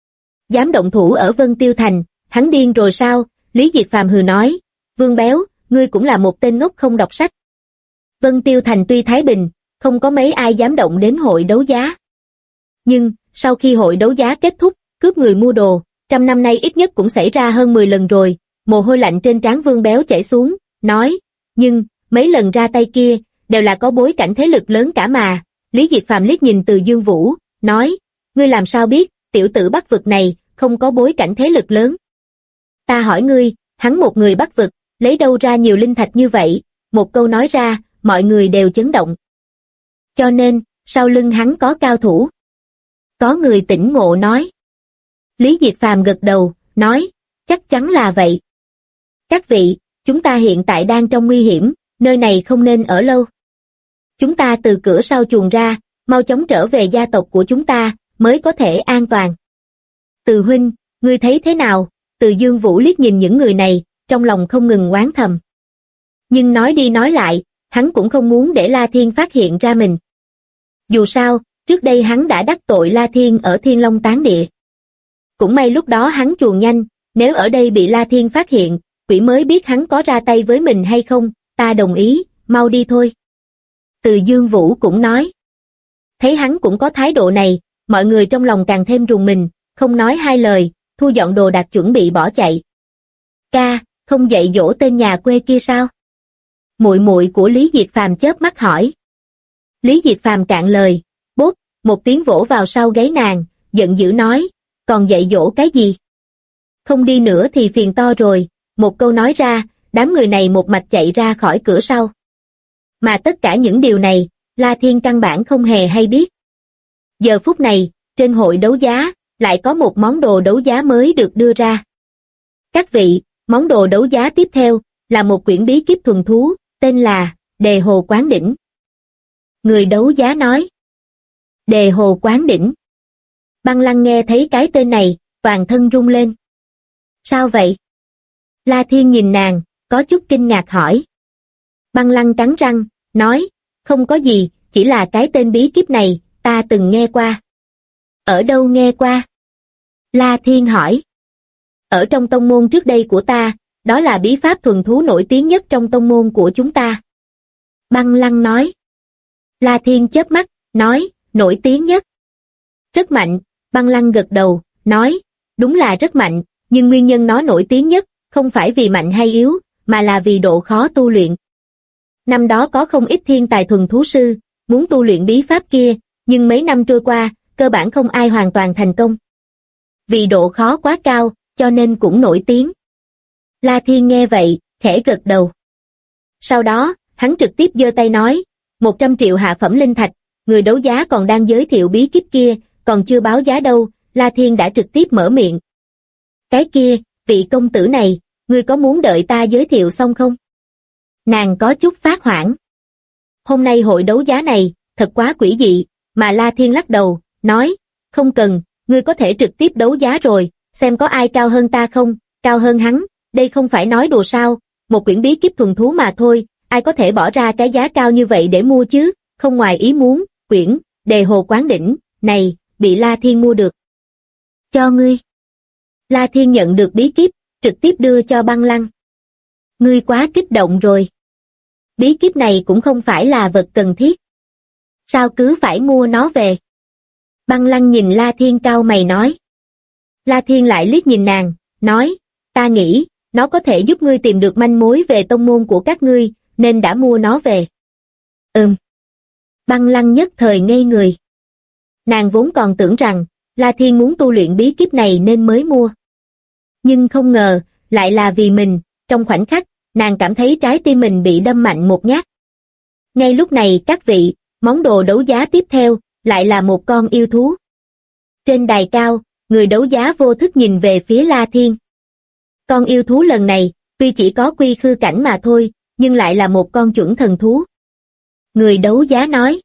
Dám động thủ ở Vân Tiêu Thành, hắn điên rồi sao? Lý Diệt Phàm hừ nói, Vương Béo, ngươi cũng là một tên ngốc không đọc sách. Vân Tiêu Thành tuy thái bình, không có mấy ai dám động đến hội đấu giá. Nhưng, sau khi hội đấu giá kết thúc, cướp người mua đồ, 100 năm nay ít nhất cũng xảy ra hơn 10 lần rồi. Mồ hôi lạnh trên trán Vương Béo chảy xuống, nói, nhưng, mấy lần ra tay kia, đều là có bối cảnh thế lực lớn cả mà. Lý Diệt Phàm liếc nhìn Từ Dương Vũ, nói, ngươi làm sao biết, tiểu tử Bắc vực này, không có bối cảnh thế lực lớn. Ta hỏi ngươi, hắn một người Bắc vực, lấy đâu ra nhiều linh thạch như vậy? Một câu nói ra, mọi người đều chấn động. Cho nên, sau lưng hắn có cao thủ. Có người tỉnh ngộ nói. Lý Diệt Phàm gật đầu, nói, chắc chắn là vậy. Các vị, chúng ta hiện tại đang trong nguy hiểm, nơi này không nên ở lâu. Chúng ta từ cửa sau chuồn ra, mau chóng trở về gia tộc của chúng ta, mới có thể an toàn. Từ huynh, ngươi thấy thế nào? Từ Dương Vũ liếc nhìn những người này, trong lòng không ngừng oán thầm. Nhưng nói đi nói lại, hắn cũng không muốn để La Thiên phát hiện ra mình. Dù sao, trước đây hắn đã đắc tội La Thiên ở Thiên Long Tán Địa. Cũng may lúc đó hắn chuồn nhanh, nếu ở đây bị La Thiên phát hiện, quỷ mới biết hắn có ra tay với mình hay không. Ta đồng ý, mau đi thôi. Từ Dương Vũ cũng nói. Thấy hắn cũng có thái độ này, mọi người trong lòng càng thêm rùng mình, không nói hai lời, thu dọn đồ đạc chuẩn bị bỏ chạy. Ca, không dạy dỗ tên nhà quê kia sao? Muội muội của Lý Diệt Phàm chớp mắt hỏi. Lý Diệt Phàm cạn lời, bốp, một tiếng vỗ vào sau gáy nàng, giận dữ nói, còn dạy dỗ cái gì? Không đi nữa thì phiền to rồi, một câu nói ra, đám người này một mạch chạy ra khỏi cửa sau. Mà tất cả những điều này, La Thiên căn bản không hề hay biết. Giờ phút này, trên hội đấu giá, lại có một món đồ đấu giá mới được đưa ra. Các vị, món đồ đấu giá tiếp theo, là một quyển bí kíp thuần thú, tên là Đề Hồ Quán Đỉnh. Người đấu giá nói. Đề Hồ Quán Đỉnh. Băng Lăng nghe thấy cái tên này, toàn thân rung lên. Sao vậy? La Thiên nhìn nàng, có chút kinh ngạc hỏi. Băng Lăng cắn răng, nói, không có gì, chỉ là cái tên bí kíp này, ta từng nghe qua. Ở đâu nghe qua? La Thiên hỏi. Ở trong tông môn trước đây của ta, đó là bí pháp thuần thú nổi tiếng nhất trong tông môn của chúng ta. Băng Lăng nói. La Thiên chớp mắt, nói, nổi tiếng nhất. Rất mạnh, Băng Lăng gật đầu, nói, đúng là rất mạnh, nhưng nguyên nhân nó nổi tiếng nhất, không phải vì mạnh hay yếu, mà là vì độ khó tu luyện. Năm đó có không ít thiên tài thuần thú sư, muốn tu luyện bí pháp kia, nhưng mấy năm trôi qua, cơ bản không ai hoàn toàn thành công. Vì độ khó quá cao, cho nên cũng nổi tiếng. La Thiên nghe vậy, khẽ gật đầu. Sau đó, hắn trực tiếp giơ tay nói, 100 triệu hạ phẩm linh thạch, người đấu giá còn đang giới thiệu bí kíp kia, còn chưa báo giá đâu, La Thiên đã trực tiếp mở miệng. Cái kia, vị công tử này, ngươi có muốn đợi ta giới thiệu xong không? Nàng có chút phát hoảng. Hôm nay hội đấu giá này, thật quá quỷ dị, mà La Thiên lắc đầu, nói, không cần, ngươi có thể trực tiếp đấu giá rồi, xem có ai cao hơn ta không, cao hơn hắn, đây không phải nói đùa sao, một quyển bí kíp thuần thú mà thôi, ai có thể bỏ ra cái giá cao như vậy để mua chứ, không ngoài ý muốn, quyển, Đề Hồ Quán Đỉnh, này, bị La Thiên mua được. Cho ngươi. La Thiên nhận được bí kíp, trực tiếp đưa cho Băng Lăng. Ngươi quá kích động rồi. Bí kíp này cũng không phải là vật cần thiết. Sao cứ phải mua nó về? Băng Lăng nhìn La Thiên cau mày nói. La Thiên lại liếc nhìn nàng, nói, ta nghĩ, nó có thể giúp ngươi tìm được manh mối về tông môn của các ngươi, nên đã mua nó về. Băng Lăng nhất thời ngây người. Nàng vốn còn tưởng rằng, La Thiên muốn tu luyện bí kíp này nên mới mua. Nhưng không ngờ, lại là vì mình, trong khoảnh khắc, nàng cảm thấy trái tim mình bị đâm mạnh một nhát. Ngay lúc này các vị, món đồ đấu giá tiếp theo, lại là một con yêu thú. Trên đài cao, người đấu giá vô thức nhìn về phía La Thiên. Con yêu thú lần này, tuy chỉ có quy khư cảnh mà thôi, nhưng lại là một con chuẩn thần thú. Người đấu giá nói.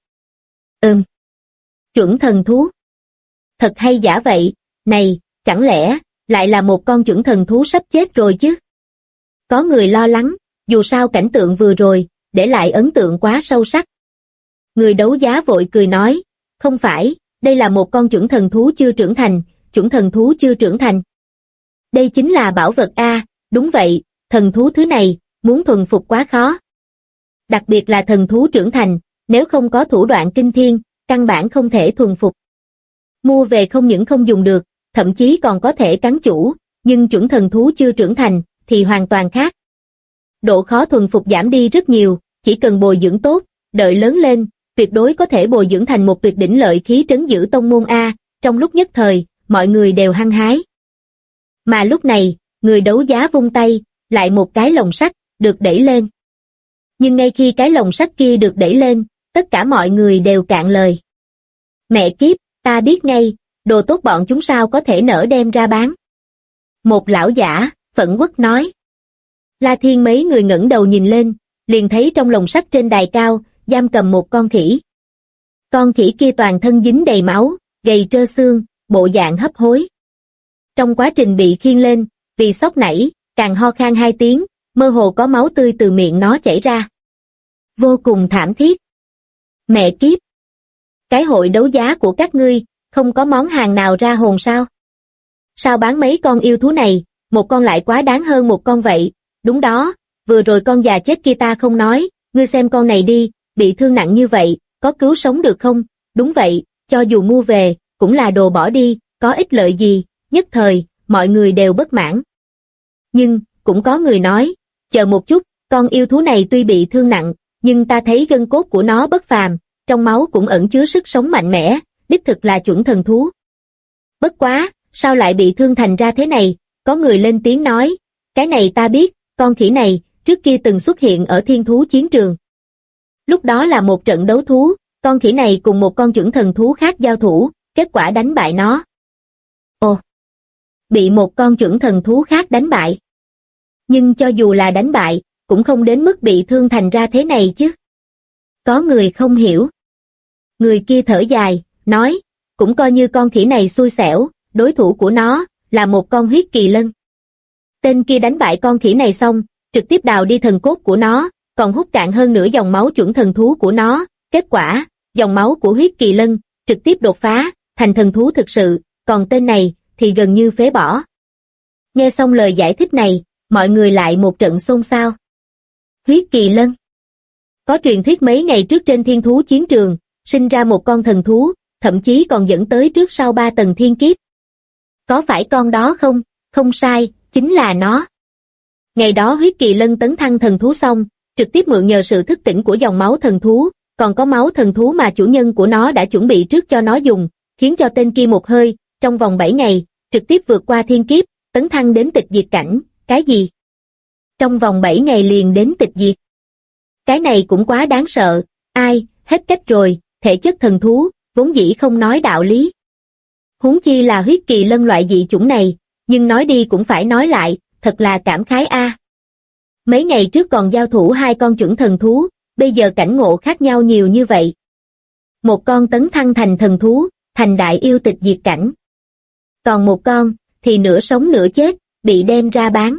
Chuẩn thần thú. Thật hay giả vậy, này, chẳng lẽ, lại là một con chuẩn thần thú sắp chết rồi chứ? Có người lo lắng, dù sao cảnh tượng vừa rồi, để lại ấn tượng quá sâu sắc. Người đấu giá vội cười nói, không phải, đây là một con chuẩn thần thú chưa trưởng thành, chuẩn thần thú chưa trưởng thành. Đây chính là bảo vật A, đúng vậy, thần thú thứ này, muốn thuần phục quá khó. Đặc biệt là thần thú trưởng thành, nếu không có thủ đoạn kinh thiên, căn bản không thể thuần phục. Mua về không những không dùng được, thậm chí còn có thể cắn chủ, nhưng chuẩn thần thú chưa trưởng thành, thì hoàn toàn khác. Độ khó thuần phục giảm đi rất nhiều, chỉ cần bồi dưỡng tốt, đợi lớn lên, tuyệt đối có thể bồi dưỡng thành một tuyệt đỉnh lợi khí trấn giữ tông môn A, trong lúc nhất thời, mọi người đều hăng hái. Mà lúc này, người đấu giá vung tay, lại một cái lồng sắt, được đẩy lên. Nhưng ngay khi cái lồng sắt kia được đẩy lên, tất cả mọi người đều cạn lời. Mẹ kiếp, ta biết ngay, đồ tốt bọn chúng sao có thể nỡ đem ra bán. Một lão giả, phẫn uất nói. La Thiên mấy người ngẩng đầu nhìn lên, liền thấy trong lồng sắt trên đài cao, giam cầm một con khỉ. Con khỉ kia toàn thân dính đầy máu, gầy trơ xương, bộ dạng hấp hối. Trong quá trình bị khiêng lên, vì sốc nảy, càng ho khan 2 tiếng, mơ hồ có máu tươi từ miệng nó chảy ra. Vô cùng thảm thiết. Mẹ kiếp! Cái hội đấu giá của các ngươi, không có món hàng nào ra hồn sao? Sao bán mấy con yêu thú này, một con lại quá đáng hơn một con vậy? Đúng đó, vừa rồi con già chết kia ta không nói, ngươi xem con này đi, bị thương nặng như vậy, có cứu sống được không? Đúng vậy, cho dù mua về, cũng là đồ bỏ đi, có ích lợi gì? Nhất thời, mọi người đều bất mãn. Nhưng, cũng có người nói, chờ một chút, con yêu thú này tuy bị thương nặng, nhưng ta thấy gân cốt của nó bất phàm, trong máu cũng ẩn chứa sức sống mạnh mẽ, đích thực là chuẩn thần thú. Bất quá, sao lại bị thương thành ra thế này? Có người lên tiếng nói, cái này ta biết, con khỉ này, trước kia từng xuất hiện ở thiên thú chiến trường. Lúc đó là một trận đấu thú, con khỉ này cùng một con chuẩn thần thú khác giao thủ, kết quả đánh bại nó. Ồ! Bị một con chuẩn thần thú khác đánh bại. Nhưng cho dù là đánh bại, cũng không đến mức bị thương thành ra thế này chứ. Có người không hiểu. Người kia thở dài, nói, cũng coi như con khỉ này xui xẻo, đối thủ của nó, là một con huyết kỳ lân. Tên kia đánh bại con khỉ này xong, trực tiếp đào đi thần cốt của nó, còn hút cạn hơn nửa dòng máu chuẩn thần thú của nó, kết quả, dòng máu của huyết kỳ lân, trực tiếp đột phá, thành thần thú thực sự, còn tên này, thì gần như phế bỏ. Nghe xong lời giải thích này, mọi người lại một trận xôn xao. Huyết kỳ lân. Có truyền thuyết mấy ngày trước trên thiên thú chiến trường, sinh ra một con thần thú, thậm chí còn dẫn tới trước sau 3 tầng thiên kiếp. Có phải con đó không? Không sai, chính là nó. Ngày đó huyết kỳ lân tấn thăng thần thú xong, trực tiếp mượn nhờ sự thức tỉnh của dòng máu thần thú, còn có máu thần thú mà chủ nhân của nó đã chuẩn bị trước cho nó dùng, khiến cho tên kia một hơi, trong vòng 7 ngày, trực tiếp vượt qua thiên kiếp, tấn thăng đến tịch diệt cảnh. Cái gì? Trong vòng 7 ngày liền đến tịch diệt. Cái này cũng quá đáng sợ, ai, hết cách rồi, thể chất thần thú, vốn dĩ không nói đạo lý. Huống chi là huyết kỳ lân loại dị chủng này, nhưng nói đi cũng phải nói lại, thật là cảm khái a. Mấy ngày trước còn giao thủ 2 con chuẩn thần thú, bây giờ cảnh ngộ khác nhau nhiều như vậy. Một con tấn thăng thành thần thú, thành đại yêu tịch diệt cảnh. Còn một con, thì nửa sống nửa chết, bị đem ra bán.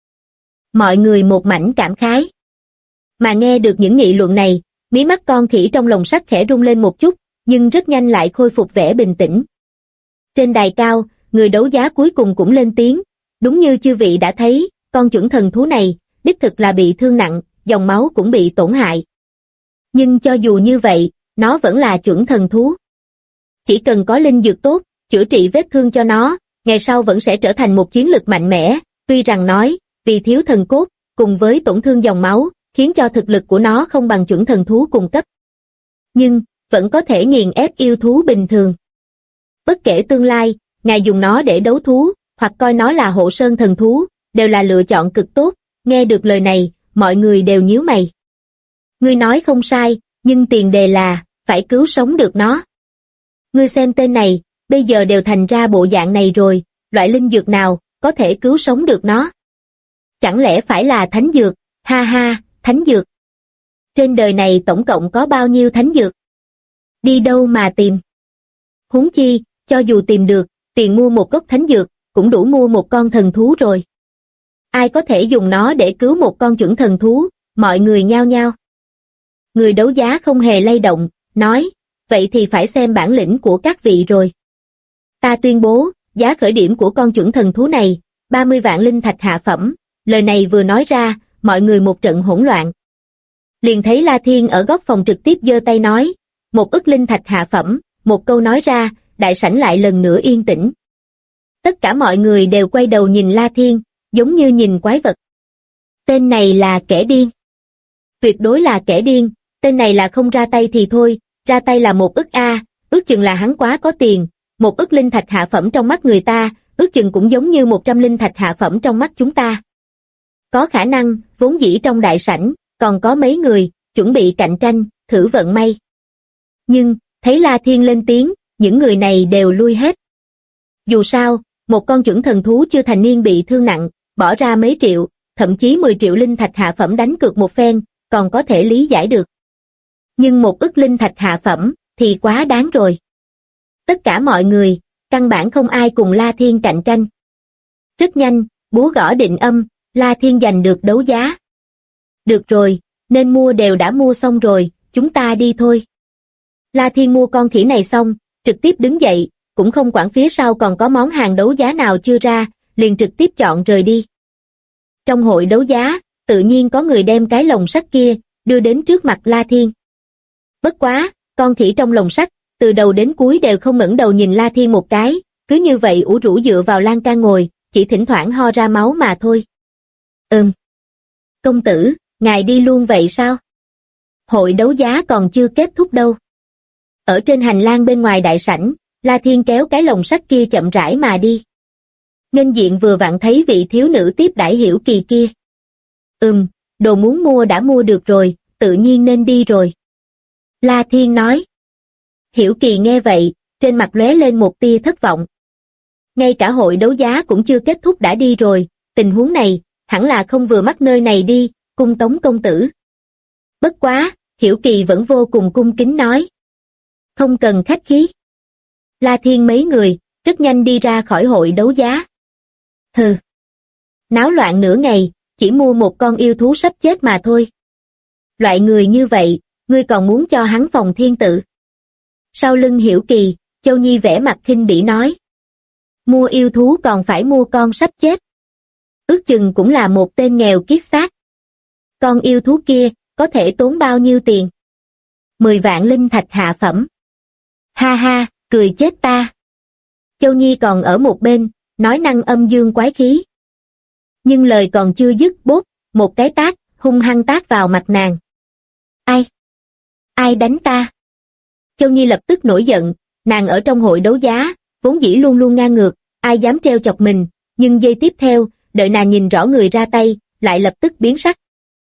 Mọi người một mảnh cảm khái. Mà nghe được những nghị luận này, mí mắt con khỉ trong lồng sắt khẽ rung lên một chút, nhưng rất nhanh lại khôi phục vẻ bình tĩnh. Trên đài cao, người đấu giá cuối cùng cũng lên tiếng, đúng như chư vị đã thấy, con chuẩn thần thú này, đích thực là bị thương nặng, dòng máu cũng bị tổn hại. Nhưng cho dù như vậy, nó vẫn là chuẩn thần thú. Chỉ cần có linh dược tốt, chữa trị vết thương cho nó, ngày sau vẫn sẽ trở thành một chiến lực mạnh mẽ, tuy rằng nói, vì thiếu thần cốt, cùng với tổn thương dòng máu, khiến cho thực lực của nó không bằng chuẩn thần thú cùng cấp. Nhưng, vẫn có thể nghiền ép yêu thú bình thường. Bất kể tương lai, ngài dùng nó để đấu thú, hoặc coi nó là hộ sơn thần thú, đều là lựa chọn cực tốt. Nghe được lời này, mọi người đều nhíu mày. Ngươi nói không sai, nhưng tiền đề là, phải cứu sống được nó. Ngươi xem tên này, bây giờ đều thành ra bộ dạng này rồi, loại linh dược nào có thể cứu sống được nó? Chẳng lẽ phải là thánh dược? Ha ha, thánh dược. Trên đời này tổng cộng có bao nhiêu thánh dược? Đi đâu mà tìm? Huống chi, cho dù tìm được, tiền mua một gốc thánh dược, cũng đủ mua một con thần thú rồi. Ai có thể dùng nó để cứu một con chuẩn thần thú? Mọi người nhao nhao. Người đấu giá không hề lay động, nói, vậy thì phải xem bản lĩnh của các vị rồi. Ta tuyên bố, giá khởi điểm của con chuẩn thần thú này, 30 vạn linh thạch hạ phẩm. Lời này vừa nói ra, mọi người một trận hỗn loạn. Liền thấy La Thiên ở góc phòng trực tiếp giơ tay nói, 1 ức linh thạch hạ phẩm, một câu nói ra, đại sảnh lại lần nữa yên tĩnh. Tất cả mọi người đều quay đầu nhìn La Thiên, giống như nhìn quái vật. Tên này là kẻ điên. Tuyệt đối là kẻ điên, tên này là không ra tay thì thôi, ra tay là 1 ức a, ước chừng là hắn quá có tiền, 1 ức linh thạch hạ phẩm trong mắt người ta, ước chừng cũng giống như 100 linh thạch hạ phẩm trong mắt chúng ta. Có khả năng, vốn dĩ trong đại sảnh, còn có mấy người, chuẩn bị cạnh tranh, thử vận may. Nhưng, thấy La Thiên lên tiếng, những người này đều lui hết. Dù sao, một con chuẩn thần thú chưa thành niên bị thương nặng, bỏ ra mấy triệu, thậm chí 10 triệu linh thạch hạ phẩm đánh cược một phen, còn có thể lý giải được. Nhưng 1 ức linh thạch hạ phẩm, thì quá đáng rồi. Tất cả mọi người, căn bản không ai cùng La Thiên cạnh tranh. Rất nhanh, búa gõ định âm, La Thiên giành được đấu giá. Được rồi, nên mua đều đã mua xong rồi, chúng ta đi thôi. La Thiên mua con khỉ này xong, trực tiếp đứng dậy, cũng không quản phía sau còn có món hàng đấu giá nào chưa ra, liền trực tiếp chọn rời đi. Trong hội đấu giá, tự nhiên có người đem cái lồng sắt kia, đưa đến trước mặt La Thiên. Bất quá, con khỉ trong lồng sắt, từ đầu đến cuối đều không ngẩng đầu nhìn La Thiên một cái, cứ như vậy ủ rũ dựa vào lan can ngồi, chỉ thỉnh thoảng ho ra máu mà thôi. Công tử, ngài đi luôn vậy sao? Hội đấu giá còn chưa kết thúc đâu. Ở trên hành lang bên ngoài đại sảnh, La Thiên kéo cái lồng sắt kia chậm rãi mà đi. Nghênh diện vừa vặn thấy vị thiếu nữ tiếp đãi Hiểu Kỳ kia. Đồ muốn mua đã mua được rồi, tự nhiên nên đi rồi. La Thiên nói. Hiểu Kỳ nghe vậy, trên mặt lóe lên một tia thất vọng. Ngay cả hội đấu giá cũng chưa kết thúc đã đi rồi, tình huống này, hẳn là không vừa mắt nơi này đi, cung tống công tử. Bất quá, Hiểu Kỳ vẫn vô cùng cung kính nói. Không cần khách khí. La Thiên mấy người, rất nhanh đi ra khỏi hội đấu giá. Hừ. Náo loạn nửa ngày, chỉ mua một con yêu thú sắp chết mà thôi. Loại người như vậy, ngươi còn muốn cho hắn phòng thiên tự. Sau lưng Hiểu Kỳ, Châu Nhi vẻ mặt khinh bỉ nói. Mua yêu thú còn phải mua con sắp chết. Ước chừng cũng là một tên nghèo kiết xác. Con yêu thú kia, có thể tốn bao nhiêu tiền? 10 vạn linh thạch hạ phẩm. Ha ha, cười chết ta. Châu Nhi còn ở một bên, nói năng âm dương quái khí. Nhưng lời còn chưa dứt bốp, một cái tát, hung hăng tát vào mặt nàng. Ai? Ai đánh ta? Châu Nhi lập tức nổi giận, nàng ở trong hội đấu giá, vốn dĩ luôn luôn ngang ngược, ai dám trêu chọc mình, nhưng giây tiếp theo, đợi nàng nhìn rõ người ra tay, lại lập tức biến sắc.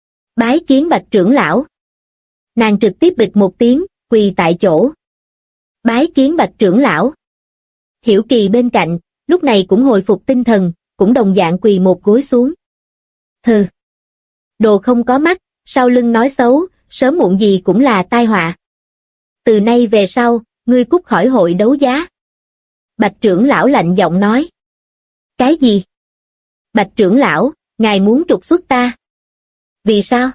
Bái kiến Bạch trưởng lão. Nàng trực tiếp bịch một tiếng, quỳ tại chỗ. Bái kiến Bạch trưởng lão. Hiểu Kỳ bên cạnh, lúc này cũng hồi phục tinh thần, cũng đồng dạng quỳ một gối xuống. Hừ. Đồ không có mắt, sau lưng nói xấu, sớm muộn gì cũng là tai họa. Từ nay về sau, ngươi cút khỏi hội đấu giá. Bạch trưởng lão lạnh giọng nói. Cái gì? Bạch trưởng lão, ngài muốn trục xuất ta. Vì sao?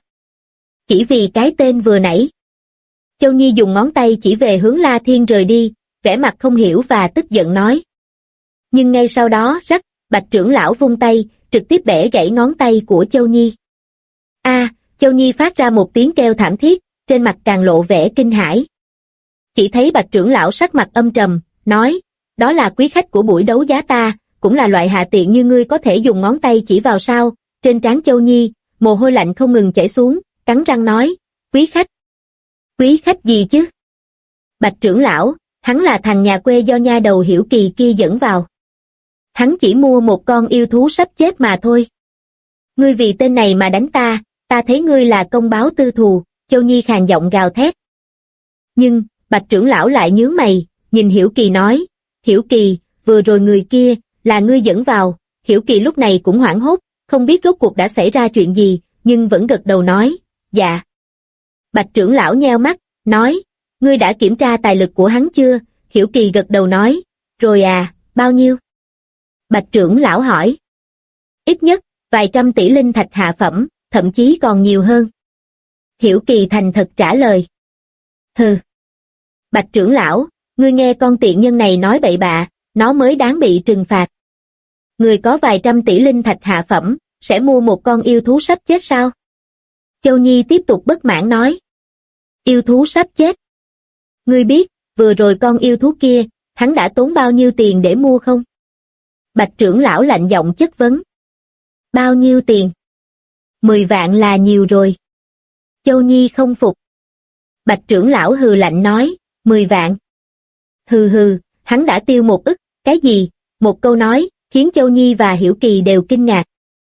Chỉ vì cái tên vừa nãy. Châu Nhi dùng ngón tay chỉ về hướng La Thiên rời đi, vẻ mặt không hiểu và tức giận nói. Nhưng ngay sau đó, rắc, Bạch trưởng lão vung tay, trực tiếp bẻ gãy ngón tay của Châu Nhi. Châu Nhi phát ra một tiếng kêu thảm thiết, trên mặt càng lộ vẻ kinh hãi. Chỉ thấy Bạch trưởng lão sắc mặt âm trầm, nói, đó là quý khách của buổi đấu giá ta, cũng là loại hạ tiện như ngươi có thể dùng ngón tay chỉ vào sao? Trên trán Châu Nhi, mồ hôi lạnh không ngừng chảy xuống, cắn răng nói, quý khách. Quý khách gì chứ? Bạch trưởng lão, hắn là thằng nhà quê do nha đầu Hiểu Kỳ kia dẫn vào. Hắn chỉ mua một con yêu thú sắp chết mà thôi. Ngươi vì tên này mà đánh ta, ta thấy ngươi là công báo tư thù, Châu Nhi khàn giọng gào thét. Nhưng, Bạch trưởng lão lại nhướng mày, nhìn Hiểu Kỳ nói, Hiểu Kỳ, vừa rồi người kia, là ngươi dẫn vào. Hiểu Kỳ lúc này cũng hoảng hốt, không biết rốt cuộc đã xảy ra chuyện gì, nhưng vẫn gật đầu nói, dạ. Bạch trưởng lão nheo mắt, nói, ngươi đã kiểm tra tài lực của hắn chưa? Hiểu Kỳ gật đầu nói, rồi à, bao nhiêu? Bạch trưởng lão hỏi. Ít nhất, vài trăm tỷ linh thạch hạ phẩm, thậm chí còn nhiều hơn. Hiểu Kỳ thành thật trả lời. Hừ. Bạch trưởng lão, ngươi nghe con tiện nhân này nói bậy bạ, nó mới đáng bị trừng phạt. Người có vài trăm tỷ linh thạch hạ phẩm, sẽ mua một con yêu thú sắp chết sao? Châu Nhi tiếp tục bất mãn nói. Yêu thú sắp chết. Ngươi biết, vừa rồi con yêu thú kia, hắn đã tốn bao nhiêu tiền để mua không? Bạch trưởng lão lạnh giọng chất vấn. Bao nhiêu tiền? 10 vạn là nhiều rồi. Châu Nhi không phục. Bạch trưởng lão hừ lạnh nói, 10 vạn. Hừ hừ, hắn đã tiêu 1 ức, cái gì? Một câu nói, khiến Châu Nhi và Hiểu Kỳ đều kinh ngạc.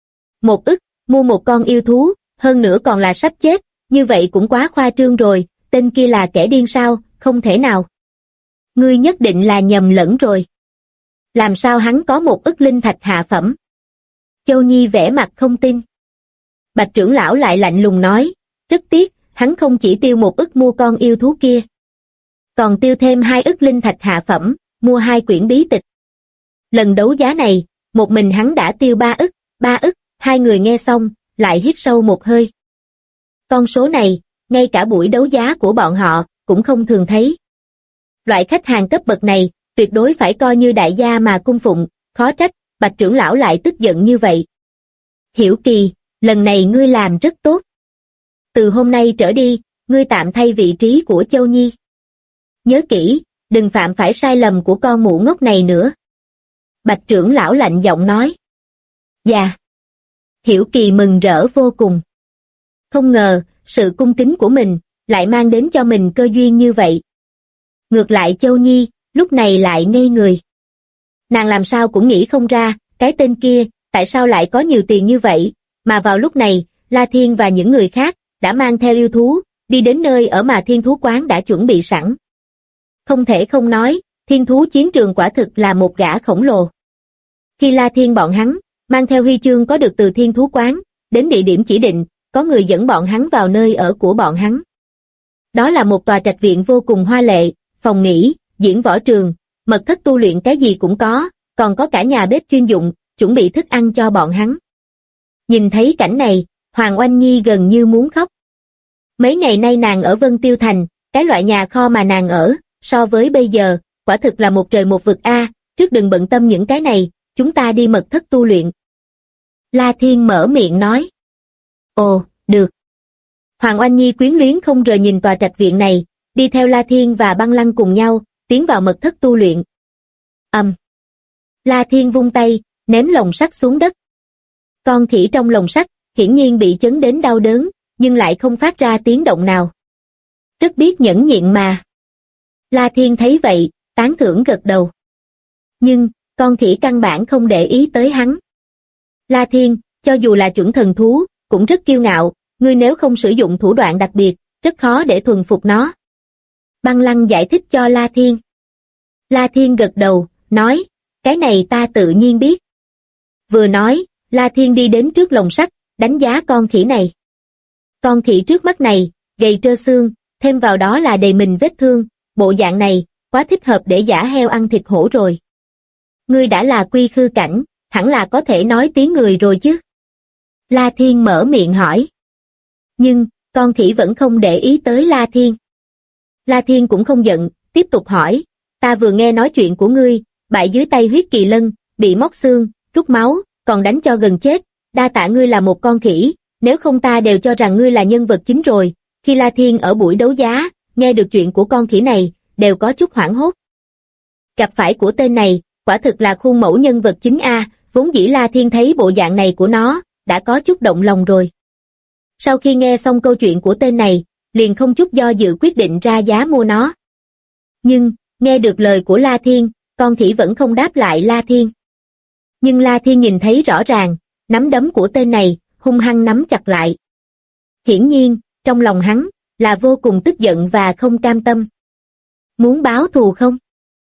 1 ức, mua một con yêu thú, hơn nữa còn là sắp chết, như vậy cũng quá khoa trương rồi, tên kia là kẻ điên sao, không thể nào. Ngươi nhất định là nhầm lẫn rồi. Làm sao hắn có 1 ức linh thạch hạ phẩm? Châu Nhi vẻ mặt không tin. Bạch trưởng lão lại lạnh lùng nói, rất tiếc, hắn không chỉ tiêu 1 ức mua con yêu thú kia, còn tiêu thêm 2 ức linh thạch hạ phẩm, mua 2 quyển bí tịch. Lần đấu giá này, một mình hắn đã tiêu 3 ức, hai người nghe xong, lại hít sâu một hơi. Con số này, ngay cả buổi đấu giá của bọn họ, cũng không thường thấy. Loại khách hàng cấp bậc này, tuyệt đối phải coi như đại gia mà cung phụng, khó trách, Bạch trưởng lão lại tức giận như vậy. Hiểu Kỳ, lần này ngươi làm rất tốt. Từ hôm nay trở đi, ngươi tạm thay vị trí của Châu Nhi. Nhớ kỹ, đừng phạm phải sai lầm của con mụ ngốc này nữa. Bạch trưởng lão lạnh giọng nói. Dạ. Hiểu Kỳ mừng rỡ vô cùng. Không ngờ, sự cung kính của mình, lại mang đến cho mình cơ duyên như vậy. Ngược lại Châu Nhi, lúc này lại ngây người. Nàng làm sao cũng nghĩ không ra, cái tên kia, tại sao lại có nhiều tiền như vậy, mà vào lúc này, La Thiên và những người khác, đã mang theo yêu thú, đi đến nơi ở mà Thiên Thú Quán đã chuẩn bị sẵn. Không thể không nói, Thiên Thú Chiến Trường quả thực là một gã khổng lồ. Khi La Thiên bọn hắn, mang theo huy chương có được từ Thiên Thú Quán, đến địa điểm chỉ định, có người dẫn bọn hắn vào nơi ở của bọn hắn. Đó là một tòa trạch viện vô cùng hoa lệ, phòng nghỉ, diễn võ trường, mật thất tu luyện cái gì cũng có, còn có cả nhà bếp chuyên dụng, chuẩn bị thức ăn cho bọn hắn. Nhìn thấy cảnh này, Hoàng Oanh Nhi gần như muốn khóc. Mấy ngày nay nàng ở Vân Tiêu Thành, cái loại nhà kho mà nàng ở, so với bây giờ, quả thực là một trời một vực a. Trước đừng bận tâm những cái này, chúng ta đi mật thất tu luyện. La Thiên mở miệng nói. Ồ, được. Hoàng Oanh Nhi quyến luyến không rời nhìn tòa trạch viện này, đi theo La Thiên và Băng Lăng cùng nhau, tiến vào mật thất tu luyện. La Thiên vung tay, ném lồng sắt xuống đất. Con khỉ trong lồng sắt, hiển nhiên bị chấn đến đau đớn, nhưng lại không phát ra tiếng động nào. Rất biết nhẫn nhịn mà. La Thiên thấy vậy, tán thưởng gật đầu. Nhưng, con khỉ căn bản không để ý tới hắn. La Thiên, cho dù là chuẩn thần thú, cũng rất kiêu ngạo, ngươi nếu không sử dụng thủ đoạn đặc biệt, rất khó để thuần phục nó. Băng Lăng giải thích cho La Thiên. La Thiên gật đầu, nói, cái này ta tự nhiên biết. Vừa nói, La Thiên đi đến trước lồng sắt, đánh giá con khỉ này. Con khỉ trước mắt này, gầy trơ xương, thêm vào đó là đầy mình vết thương, bộ dạng này, quá thích hợp để giả heo ăn thịt hổ rồi. Ngươi đã là quy khư cảnh, hẳn là có thể nói tiếng người rồi chứ. La Thiên mở miệng hỏi. Nhưng, con khỉ vẫn không để ý tới La Thiên. La Thiên cũng không giận, tiếp tục hỏi, ta vừa nghe nói chuyện của ngươi, bại dưới tay huyết kỳ lân, bị móc xương, rút máu, còn đánh cho gần chết, đa tạ ngươi là một con khỉ, nếu không ta đều cho rằng ngươi là nhân vật chính rồi. Khi La Thiên ở buổi đấu giá, nghe được chuyện của con khỉ này, đều có chút hoảng hốt. Gặp phải của tên này, quả thực là khuôn mẫu nhân vật chính a, vốn dĩ La Thiên thấy bộ dạng này của nó, đã có chút động lòng rồi. Sau khi nghe xong câu chuyện của tên này, liền không chút do dự quyết định ra giá mua nó. Nhưng, nghe được lời của La Thiên, con khỉ vẫn không đáp lại La Thiên. Nhưng La Thiên nhìn thấy rõ ràng, nắm đấm của tên này, hung hăng nắm chặt lại. Hiển nhiên, trong lòng hắn, là vô cùng tức giận và không cam tâm. Muốn báo thù không?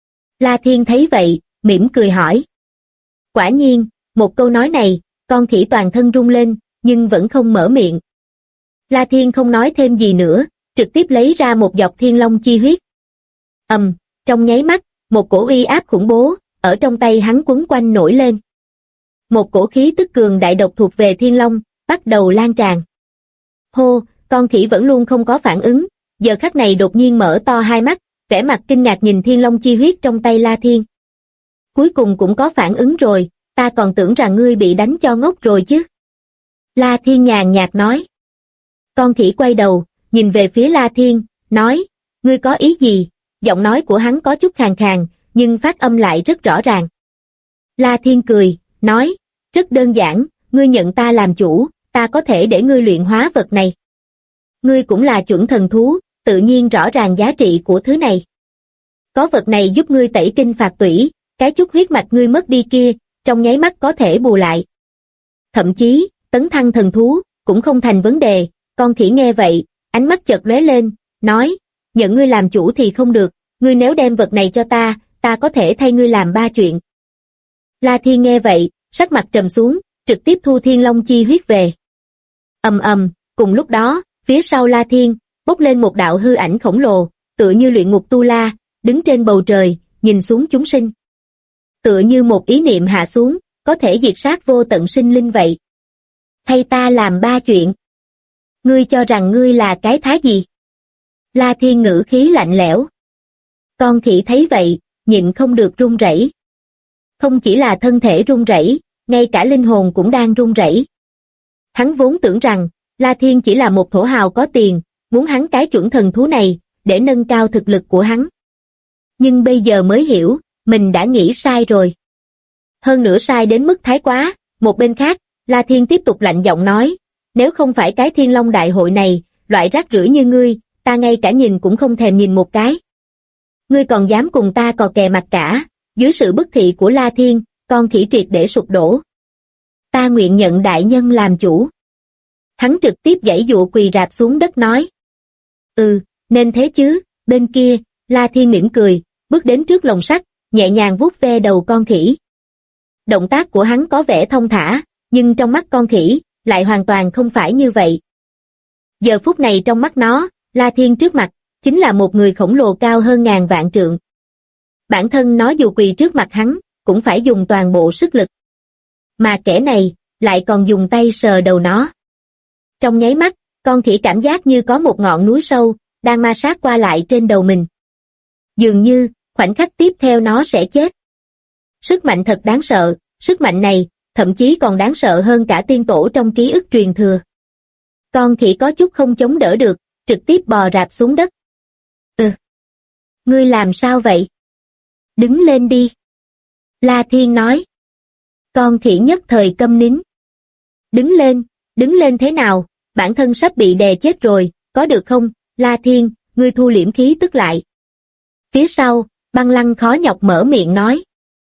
La Thiên thấy vậy, mỉm cười hỏi. Quả nhiên, một câu nói này, con khỉ toàn thân rung lên, nhưng vẫn không mở miệng. La Thiên không nói thêm gì nữa, trực tiếp lấy ra một giọt thiên long chi huyết. Trong nháy mắt, một cổ uy áp khủng bố, ở trong tay hắn quấn quanh nổi lên. Một cổ khí tức cường đại độc thuộc về thiên long, bắt đầu lan tràn. Hô, con khỉ vẫn luôn không có phản ứng, giờ khắc này đột nhiên mở to hai mắt, vẻ mặt kinh ngạc nhìn thiên long chi huyết trong tay La Thiên. Cuối cùng cũng có phản ứng rồi, ta còn tưởng rằng ngươi bị đánh cho ngốc rồi chứ. La Thiên nhàn nhạt nói. Con khỉ quay đầu, nhìn về phía La Thiên, nói, ngươi có ý gì? Giọng nói của hắn có chút khàn khàn, nhưng phát âm lại rất rõ ràng. La Thiên cười, nói, rất đơn giản, ngươi nhận ta làm chủ, ta có thể để ngươi luyện hóa vật này. Ngươi cũng là chuẩn thần thú, tự nhiên rõ ràng giá trị của thứ này. Có vật này giúp ngươi tẩy kinh phạt tủy, cái chút huyết mạch ngươi mất đi kia, trong nháy mắt có thể bù lại. Thậm chí, tấn thăng thần thú, cũng không thành vấn đề. Con khỉ nghe vậy, ánh mắt chợt lóe lên, nói, nhận ngươi làm chủ thì không được, ngươi nếu đem vật này cho ta, ta có thể thay ngươi làm 3 chuyện. La Thiên nghe vậy, sắc mặt trầm xuống, trực tiếp thu thiên long chi huyết về. Cùng lúc đó, phía sau La Thiên, bốc lên một đạo hư ảnh khổng lồ, tựa như luyện ngục tu la, đứng trên bầu trời, nhìn xuống chúng sinh. Tựa như một ý niệm hạ xuống, có thể diệt sát vô tận sinh linh vậy. Thay ta làm 3 chuyện. Ngươi cho rằng ngươi là cái thá gì? La Thiên ngữ khí lạnh lẽo. Con khỉ thấy vậy, nhịn không được run rẩy. Không chỉ là thân thể run rẩy, ngay cả linh hồn cũng đang run rẩy. Hắn vốn tưởng rằng, La Thiên chỉ là một thổ hào có tiền, muốn hắn cái chuẩn thần thú này, để nâng cao thực lực của hắn. Nhưng bây giờ mới hiểu, mình đã nghĩ sai rồi. Hơn nữa sai đến mức thái quá. Một bên khác, La Thiên tiếp tục lạnh giọng nói, nếu không phải cái Thiên Long đại hội này, loại rác rưởi như ngươi, ta ngay cả nhìn cũng không thèm nhìn một cái. Ngươi còn dám cùng ta cò kè mặt cả, dưới sự bức thị của La Thiên, con khỉ triệt để sụp đổ. Ta nguyện nhận đại nhân làm chủ. Hắn trực tiếp giãy giụa quỳ rạp xuống đất nói. Nên thế chứ. Bên kia, La Thiên mỉm cười, bước đến trước lồng sắt, nhẹ nhàng vuốt ve đầu con khỉ. Động tác của hắn có vẻ thông thả, nhưng trong mắt con khỉ, lại hoàn toàn không phải như vậy. Giờ phút này trong mắt nó, La Thiên trước mặt, chính là một người khổng lồ cao hơn ngàn vạn trượng. Bản thân nó dù quỳ trước mặt hắn, cũng phải dùng toàn bộ sức lực. Mà kẻ này, lại còn dùng tay sờ đầu nó. Trong nháy mắt, con khỉ cảm giác như có một ngọn núi sâu, đang ma sát qua lại trên đầu mình. Dường như, khoảnh khắc tiếp theo nó sẽ chết. Sức mạnh thật đáng sợ, sức mạnh này, thậm chí còn đáng sợ hơn cả tiên tổ trong ký ức truyền thừa. Con khỉ có chút không chống đỡ được, trực tiếp bò rạp xuống đất. Ngươi làm sao vậy? Đứng lên đi. La Thiên nói. Con khỉ nhất thời câm nín. Đứng lên thế nào, bản thân sắp bị đè chết rồi, có được không? La Thiên, ngươi thu liễm khí tức lại. Phía sau, Băng Lăng khó nhọc mở miệng nói.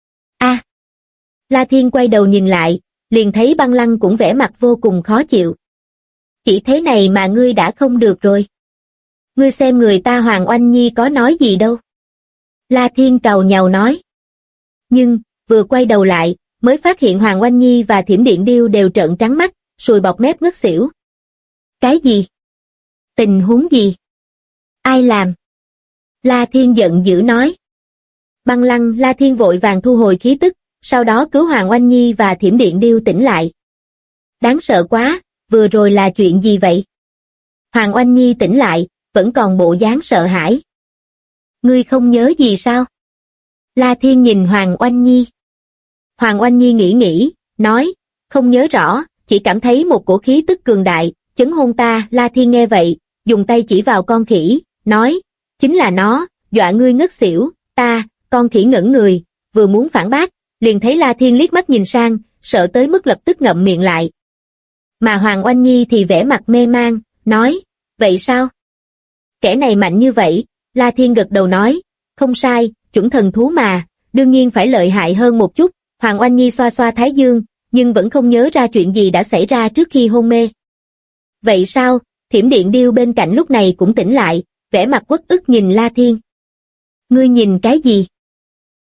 La Thiên quay đầu nhìn lại, liền thấy Băng Lăng cũng vẻ mặt vô cùng khó chịu. Chỉ thế này mà ngươi đã không được rồi. Ngươi xem người ta Hoàng Oanh Nhi có nói gì đâu. La Thiên càu nhàu nói. Nhưng, vừa quay đầu lại, mới phát hiện Hoàng Oanh Nhi và Thiểm Điện Điêu đều trợn trắng mắt, sùi bọt mép ngất xỉu. Cái gì? Tình huống gì? Ai làm? La Thiên giận dữ nói. Băng Lăng. La Thiên vội vàng thu hồi khí tức, sau đó cứu Hoàng Oanh Nhi và Thiểm Điện Điêu tỉnh lại. Đáng sợ quá, vừa rồi là chuyện gì vậy? Hoàng Oanh Nhi tỉnh lại, vẫn còn bộ dáng sợ hãi. Ngươi không nhớ gì sao? La Thiên nhìn Hoàng Oanh Nhi. Hoàng Oanh Nhi nghĩ, nói, không nhớ rõ, chỉ cảm thấy một cổ khí tức cường đại, chấn hôn ta. La Thiên nghe vậy, dùng tay chỉ vào con khỉ, nói, chính là nó, dọa ngươi ngất xỉu. Con khỉ ngẩn người, vừa muốn phản bác, liền thấy La Thiên liếc mắt nhìn sang, sợ tới mức lập tức ngậm miệng lại. Mà Hoàng Oanh Nhi thì vẻ mặt mê mang, nói, vậy sao? Kẻ này mạnh như vậy. La Thiên gật đầu nói, không sai, chuẩn thần thú mà, đương nhiên phải lợi hại hơn một chút. Hoàng Oanh Nhi xoa xoa thái dương, nhưng vẫn không nhớ ra chuyện gì đã xảy ra trước khi hôn mê. Vậy sao? Thiểm Điện Điêu bên cạnh lúc này cũng tỉnh lại, vẻ mặt uất ức nhìn La Thiên. Ngươi nhìn cái gì?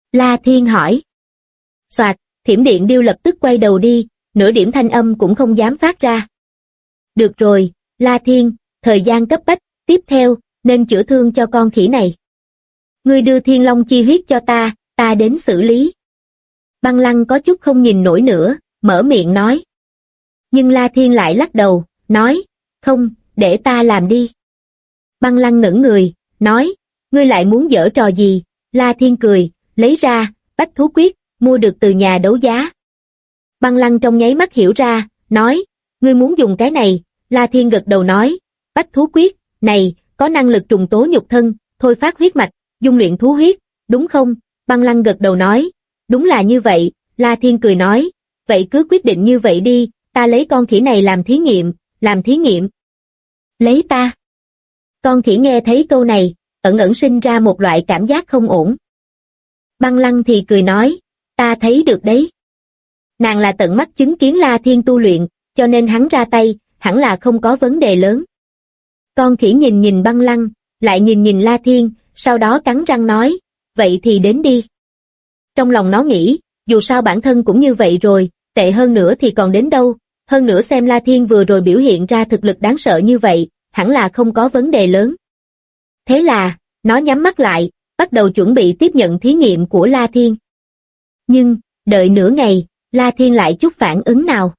La Thiên hỏi. Soạt, thiểm điện điêu lập tức quay đầu đi, nửa điểm thanh âm cũng không dám phát ra. Được rồi, La Thiên, thời gian cấp bách, tiếp theo, nên chữa thương cho con khỉ này. Ngươi đưa thiên long chi huyết cho ta đến xử lý. Băng Lăng có chút không nhìn nổi nữa, mở miệng nói. Nhưng La Thiên lại lắc đầu, nói, không, để ta làm đi. Băng Lăng ngẩng người, nói, ngươi lại muốn giở trò gì? La Thiên cười, lấy ra, bách thú quyết, mua được từ nhà đấu giá. Băng Lăng trong nháy mắt hiểu ra, nói, ngươi muốn dùng cái này. La Thiên gật đầu nói, bách thú quyết, này, có năng lực trùng tố nhục thân, thôi phát huyết mạch, dung luyện thú huyết, đúng không? Băng Lăng gật đầu nói, đúng là như vậy. La Thiên cười nói, vậy cứ quyết định như vậy đi, ta lấy con khỉ này làm thí nghiệm. Lấy ta. Con khỉ nghe thấy câu này, ẩn ẩn sinh ra một loại cảm giác không ổn. Băng Lăng thì cười nói, ta thấy được đấy. Nàng là tận mắt chứng kiến La Thiên tu luyện, cho nên hắn ra tay, hẳn là không có vấn đề lớn. Con khỉ nhìn Băng Lăng, lại nhìn La Thiên, sau đó cắn răng nói, vậy thì đến đi. Trong lòng nó nghĩ, dù sao bản thân cũng như vậy rồi, tệ hơn nữa thì còn đến đâu, hơn nữa xem La Thiên vừa rồi biểu hiện ra thực lực đáng sợ như vậy, hẳn là không có vấn đề lớn. Thế là, nó nhắm mắt lại, bắt đầu chuẩn bị tiếp nhận thí nghiệm của La Thiên. Nhưng, đợi nửa ngày, La Thiên lại chút phản ứng nào.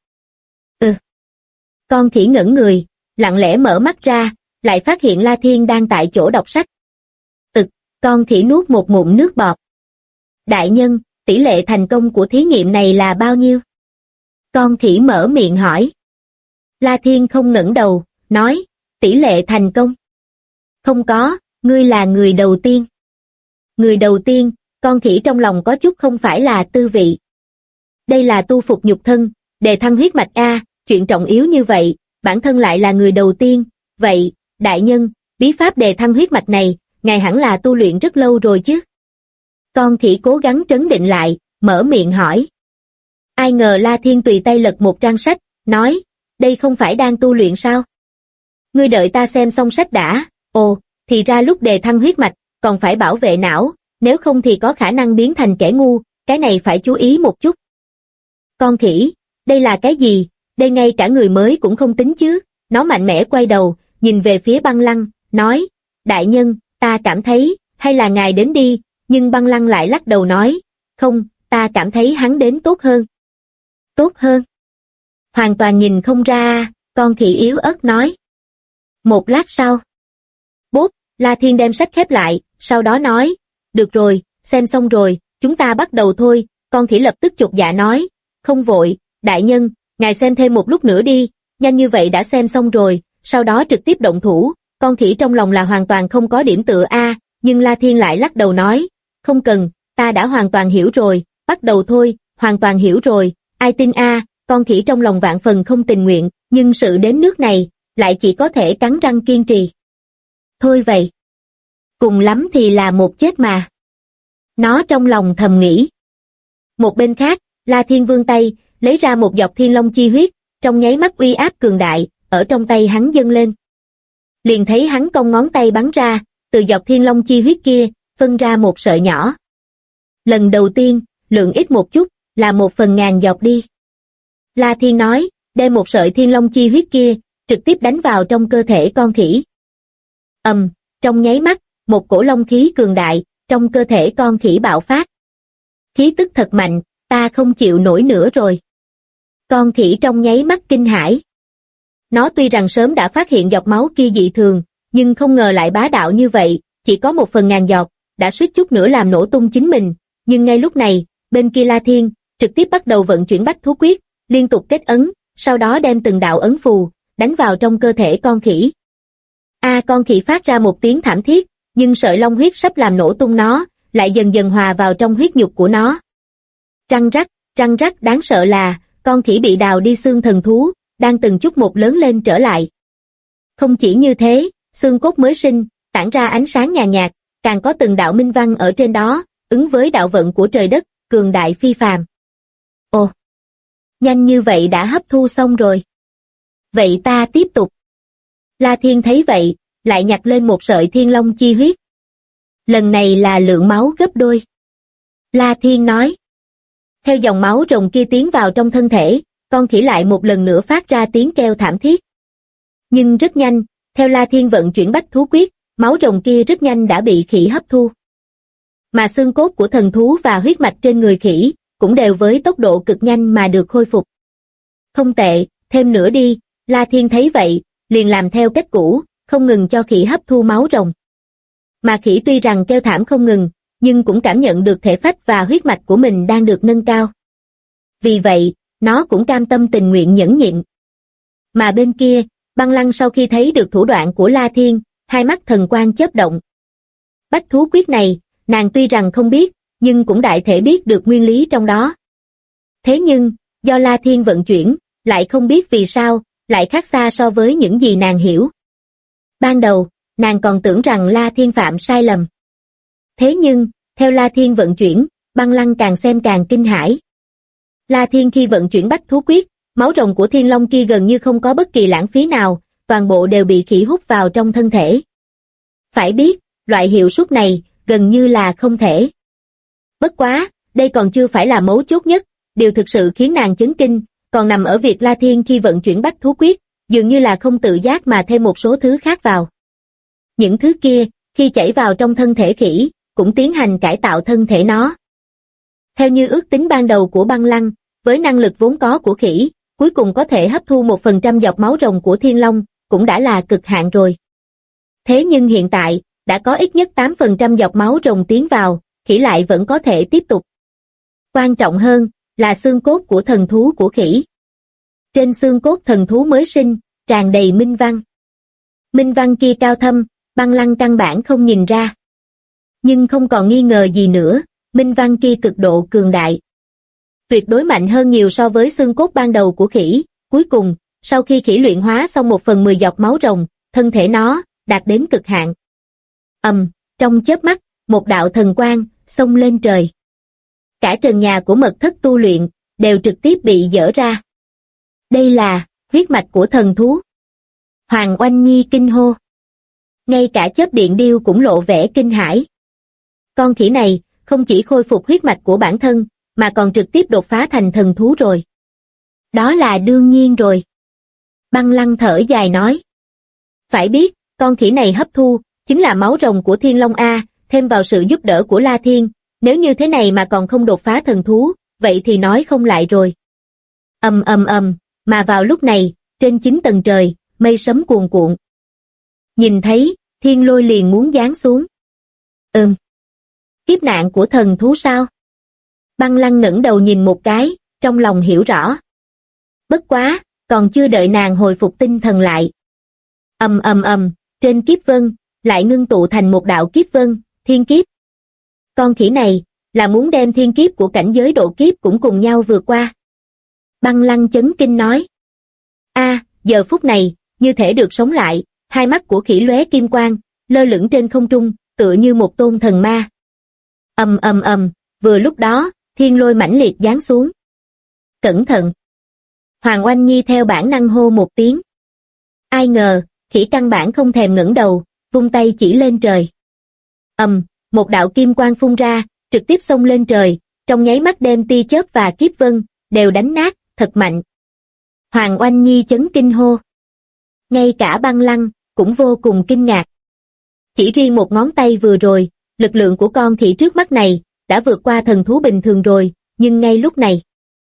Con khỉ ngẩn người, lặng lẽ mở mắt ra, lại phát hiện La Thiên đang tại chỗ đọc sách. Con khỉ nuốt một ngụm nước bọt. Đại nhân, tỷ lệ thành công của thí nghiệm này là bao nhiêu? Con khỉ mở miệng hỏi. La Thiên không ngẩng đầu, nói, tỷ lệ thành công. Không có, ngươi là người đầu tiên. Người đầu tiên, con khỉ trong lòng có chút không phải là tư vị. Đây là tu phục nhục thân, đề thăng huyết mạch A, chuyện trọng yếu như vậy, bản thân lại là người đầu tiên. Vậy, đại nhân, bí pháp đề thăng huyết mạch này, ngài hẳn là tu luyện rất lâu rồi chứ? Con khỉ cố gắng trấn định lại, mở miệng hỏi. Ai ngờ La Thiên tùy tay lật một trang sách, nói, đây không phải đang tu luyện sao? Ngươi đợi ta xem xong sách đã. Ồ, thì ra lúc đề thăng huyết mạch, còn phải bảo vệ não, nếu không thì có khả năng biến thành kẻ ngu, cái này phải chú ý một chút. Con khỉ, đây là cái gì? Đây ngay cả người mới cũng không tính chứ. Nó mạnh mẽ quay đầu, nhìn về phía Băng Lăng, nói, đại nhân, ta cảm thấy, hay là ngài đến đi, nhưng Băng Lăng lại lắc đầu nói, không, ta cảm thấy hắn đến tốt hơn. Tốt hơn? Hoàn toàn nhìn không ra, con khỉ yếu ớt nói. Một lát sau. Bốp, La Thiên đem sách khép lại, sau đó nói, được rồi, xem xong rồi, chúng ta bắt đầu thôi. Con khỉ lập tức chột dạ nói, không vội, đại nhân, ngài xem thêm một lúc nữa đi, nhanh như vậy đã xem xong rồi, sau đó trực tiếp động thủ. Con khỉ trong lòng là hoàn toàn không có điểm tựa A, nhưng La Thiên lại lắc đầu nói, không cần, ta đã hoàn toàn hiểu rồi, bắt đầu thôi, hoàn toàn hiểu rồi, ai tin A. Con khỉ trong lòng vạn phần không tình nguyện, nhưng sự đến nước này, lại chỉ có thể cắn răng kiên trì. Thôi vậy. Cùng lắm thì là một chết mà. Nó trong lòng thầm nghĩ. Một bên khác, La Thiên vươn tay, lấy ra một giọt thiên long chi huyết, trong nháy mắt uy áp cường đại, ở trong tay hắn dâng lên. Liền thấy hắn cong ngón tay bắn ra, từ giọt thiên long chi huyết kia, phân ra một sợi nhỏ. Lần đầu tiên, lượng ít một chút, là 1/1000 giọt đi. La Thiên nói, đem một sợi thiên long chi huyết kia, trực tiếp đánh vào trong cơ thể con khỉ. Trong nháy mắt, một cổ long khí cường đại, trong cơ thể con khỉ bạo phát. Khí tức thật mạnh, ta không chịu nổi nữa rồi. Con khỉ trong nháy mắt kinh hãi. Nó tuy rằng sớm đã phát hiện giọt máu kia dị thường, nhưng không ngờ lại bá đạo như vậy, chỉ có 1/1000 giọt, đã suýt chút nữa làm nổ tung chính mình. Nhưng ngay lúc này, bên kia La Thiên, trực tiếp bắt đầu vận chuyển bách thú quyết, liên tục kết ấn, sau đó đem từng đạo ấn phù, đánh vào trong cơ thể con khỉ. Con khỉ phát ra một tiếng thảm thiết, nhưng sợi long huyết sắp làm nổ tung nó, lại dần dần hòa vào trong huyết nhục của nó. Răng rắc đáng sợ là, con khỉ bị đào đi xương thần thú, đang từng chút một lớn lên trở lại. Không chỉ như thế, xương cốt mới sinh, tản ra ánh sáng nhàn nhạt, càng có từng đạo minh văn ở trên đó, ứng với đạo vận của trời đất, cường đại phi phàm. Ồ, nhanh như vậy đã hấp thu xong rồi. Vậy ta tiếp tục. La Thiên thấy vậy, lại nhặt lên một sợi thiên long chi huyết. Lần này là lượng máu gấp đôi. La Thiên nói. Theo dòng máu rồng kia tiến vào trong thân thể, con khỉ lại một lần nữa phát ra tiếng kêu thảm thiết. Nhưng rất nhanh, theo La Thiên vận chuyển bách thú quyết, máu rồng kia rất nhanh đã bị khỉ hấp thu. Mà xương cốt của thần thú và huyết mạch trên người khỉ, cũng đều với tốc độ cực nhanh mà được khôi phục. Không tệ, thêm nữa đi, La Thiên thấy vậy, liền làm theo cách cũ, không ngừng cho khỉ hấp thu máu rồng. Mà khỉ tuy rằng kêu thảm không ngừng, nhưng cũng cảm nhận được thể phách và huyết mạch của mình đang được nâng cao. Vì vậy, nó cũng cam tâm tình nguyện nhẫn nhịn. Mà bên kia, Băng Lăng sau khi thấy được thủ đoạn của La Thiên, hai mắt thần quang chớp động. Bách thú quyết này, nàng tuy rằng không biết, nhưng cũng đại thể biết được nguyên lý trong đó. Thế nhưng, do La Thiên vận chuyển, lại không biết vì sao, lại khác xa so với những gì nàng hiểu. Ban đầu, nàng còn tưởng rằng La Thiên phạm sai lầm. Thế nhưng, theo La Thiên vận chuyển, Băng Lăng càng xem càng kinh hãi. La Thiên khi vận chuyển bách thú quyết, máu rồng của Thiên Long kia gần như không có bất kỳ lãng phí nào, toàn bộ đều bị khỉ hút vào trong thân thể. Phải biết, loại hiệu suất này, gần như là không thể. Bất quá, đây còn chưa phải là mấu chốt nhất, điều thực sự khiến nàng chấn kinh, còn nằm ở việc La Thiên khi vận chuyển bách thú quyết, dường như là không tự giác mà thêm một số thứ khác vào. Những thứ kia, khi chảy vào trong thân thể khỉ, cũng tiến hành cải tạo thân thể nó. Theo như ước tính ban đầu của Băng Lăng, với năng lực vốn có của khỉ, cuối cùng có thể hấp thu 1% giọt máu rồng của Thiên Long, cũng đã là cực hạn rồi. Thế nhưng hiện tại, đã có ít nhất 8% giọt máu rồng tiến vào, khỉ lại vẫn có thể tiếp tục. Quan trọng hơn, là xương cốt của thần thú của khỉ. Trên xương cốt thần thú mới sinh, tràn đầy minh văn. Minh văn kia cao thâm, Băng Lăng căn bản không nhìn ra. Nhưng không còn nghi ngờ gì nữa, minh văn kia cực độ cường đại. Tuyệt đối mạnh hơn nhiều so với xương cốt ban đầu của khỉ. Cuối cùng, sau khi khỉ luyện hóa xong 1/10 giọt máu rồng, thân thể nó đạt đến cực hạn. Trong chớp mắt, một đạo thần quang xông lên trời. Cả trần nhà của mật thất tu luyện đều trực tiếp bị dỡ ra. Đây là huyết mạch của thần thú. Hoàng Oanh Nhi kinh hô. Ngay cả chớp điện điêu cũng lộ vẻ kinh hãi. Con khỉ này không chỉ khôi phục huyết mạch của bản thân, mà còn trực tiếp đột phá thành thần thú rồi. Đó là đương nhiên rồi. Băng Lăng thở dài nói. Phải biết, con khỉ này hấp thu, chính là máu rồng của Thiên Long A, thêm vào sự giúp đỡ của La Thiên, nếu như thế này mà còn không đột phá thần thú, vậy thì nói không lại rồi. Mà vào lúc này, trên 9 tầng trời, mây sấm cuồn cuộn. Nhìn thấy, thiên lôi liền muốn giáng xuống. Kiếp nạn của thần thú sao? Băng Lăng ngẩng đầu nhìn một cái, trong lòng hiểu rõ. Bất quá, còn chưa đợi nàng hồi phục tinh thần lại. Trên kiếp vân, lại ngưng tụ thành một đạo kiếp vân, thiên kiếp. Con khỉ này, là muốn đem thiên kiếp của cảnh giới độ kiếp cũng cùng nhau vượt qua. Băng Lăng chấn kinh nói. Giờ phút này, như thể được sống lại, hai mắt của khỉ lóe kim quang, lơ lửng trên không trung, tựa như một tôn thần ma. Vừa lúc đó, thiên lôi mãnh liệt giáng xuống. Cẩn thận! Hoàng Oanh Nhi theo bản năng hô một tiếng. Ai ngờ, khỉ căn bản không thèm ngẩng đầu, vung tay chỉ lên trời. Một đạo kim quang phun ra, trực tiếp xông lên trời, trong nháy mắt đem tia chớp và kiếp vân, đều đánh nát, thật mạnh. Hoàng Oanh Nhi chấn kinh hô. Ngay cả Băng Lăng, cũng vô cùng kinh ngạc. Chỉ riêng một ngón tay vừa rồi, lực lượng của con khỉ trước mắt này, đã vượt qua thần thú bình thường rồi, nhưng ngay lúc này.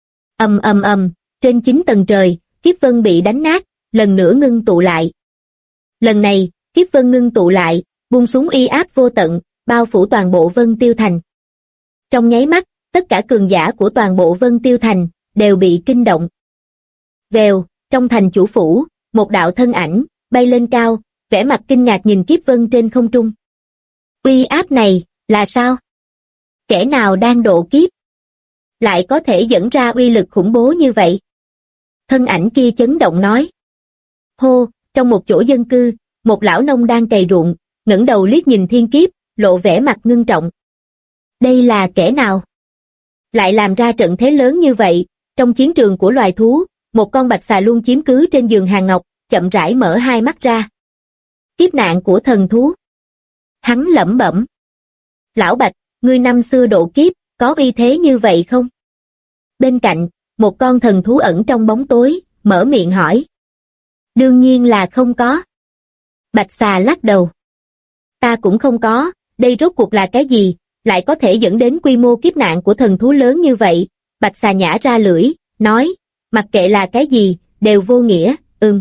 Trên 9 tầng trời, kiếp vân bị đánh nát, lần nữa ngưng tụ lại. Lần này, kiếp vân ngưng tụ lại, buông xuống uy áp vô tận, bao phủ toàn bộ Vân Tiêu Thành. Trong nháy mắt, tất cả cường giả của toàn bộ Vân Tiêu Thành, đều bị kinh động. Vèo, trong thành chủ phủ, một đạo thân ảnh, bay lên cao, vẻ mặt kinh ngạc nhìn kiếp vân trên không trung. Uy áp này, là sao? Kẻ nào đang độ kiếp? Lại có thể dẫn ra uy lực khủng bố như vậy? Thân ảnh kia chấn động nói. Hô, trong một chỗ dân cư, một lão nông đang cày ruộng, ngẩng đầu liếc nhìn thiên kiếp, lộ vẻ mặt ngưng trọng. Đây là kẻ nào? Lại làm ra trận thế lớn như vậy, trong chiến trường của loài thú, một con bạch xà luôn chiếm cứ trên giường hàng ngọc, chậm rãi mở hai mắt ra. Kiếp nạn của thần thú. Hắn lẩm bẩm. Lão Bạch, ngươi năm xưa độ kiếp, có uy thế như vậy không? Bên cạnh, một con thần thú ẩn trong bóng tối, mở miệng hỏi. Đương nhiên là không có. Bạch xà lắc đầu. Ta cũng không có, đây rốt cuộc là cái gì, lại có thể dẫn đến quy mô kiếp nạn của thần thú lớn như vậy? Bạch xà nhả ra lưỡi, nói, mặc kệ là cái gì, đều vô nghĩa,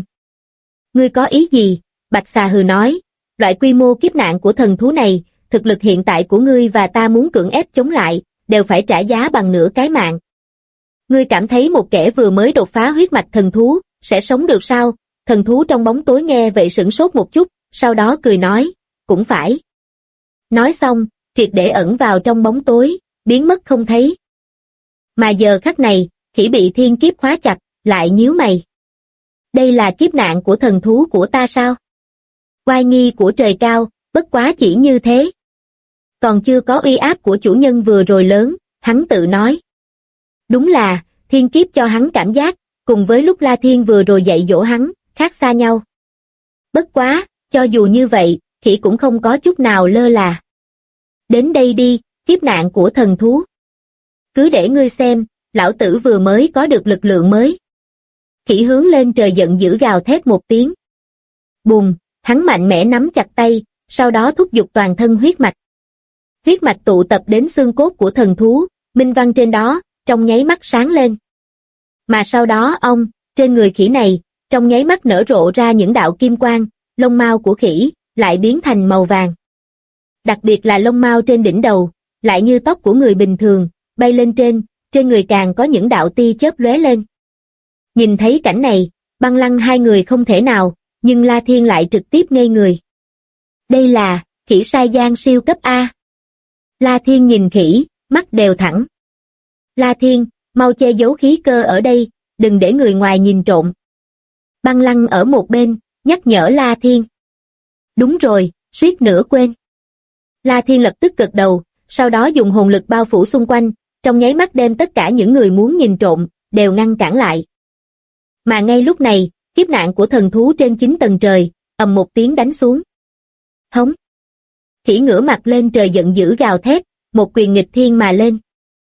Ngươi có ý gì? Bạch xà hừ nói, loại quy mô kiếp nạn của thần thú này, thực lực hiện tại của ngươi và ta muốn cưỡng ép chống lại, đều phải trả giá bằng nửa cái mạng. Ngươi cảm thấy một kẻ vừa mới đột phá huyết mạch thần thú, sẽ sống được sao? Thần thú trong bóng tối nghe vậy sửng sốt một chút, sau đó cười nói, cũng phải. Nói xong, triệt để ẩn vào trong bóng tối, biến mất không thấy. Mà giờ khắc này, Khỉ bị thiên kiếp khóa chặt, lại nhíu mày. Đây là kiếp nạn của thần thú của ta sao? Oai nghi của trời cao, bất quá chỉ như thế. Còn chưa có uy áp của chủ nhân vừa rồi lớn, hắn tự nói. Đúng là, thiên kiếp cho hắn cảm giác, cùng với lúc La Thiên vừa rồi dạy dỗ hắn, khác xa nhau. Bất quá, cho dù như vậy, Khỉ cũng không có chút nào lơ là. Đến đây đi, kiếp nạn của thần thú. Cứ để ngươi xem, lão tử vừa mới có được lực lượng mới. Khỉ hướng lên trời giận dữ gào thét một tiếng. Bùm, hắn mạnh mẽ nắm chặt tay, sau đó thúc giục toàn thân huyết mạch. Huyết mạch tụ tập đến xương cốt của thần thú, minh văn trên đó, trong nháy mắt sáng lên. Mà sau đó trên người khỉ này, trong nháy mắt nở rộ ra những đạo kim quang, lông mao của khỉ, lại biến thành màu vàng. Đặc biệt là lông mao trên đỉnh đầu, lại như tóc của người bình thường, bay lên trên người càng có những đạo tia chớp lóe lên. Nhìn thấy cảnh này, Băng Lăng hai người không thể nào, nhưng La Thiên lại trực tiếp ngây người. Đây là, khỉ sai giang siêu cấp A. La Thiên nhìn khỉ, mắt đều thẳng. La Thiên, mau che giấu khí cơ ở đây, đừng để người ngoài nhìn trộm. Băng Lăng ở một bên, nhắc nhở La Thiên. Đúng rồi, suýt nữa quên. La Thiên lập tức gật đầu, sau đó dùng hồn lực bao phủ xung quanh, trong nháy mắt đem tất cả những người muốn nhìn trộm, đều ngăn cản lại. Mà ngay lúc này, kiếp nạn của thần thú trên 9 tầng trời, ầm một tiếng đánh xuống. Hống! Khỉ ngửa mặt lên trời giận dữ gào thét, một quyền nghịch thiên mà lên.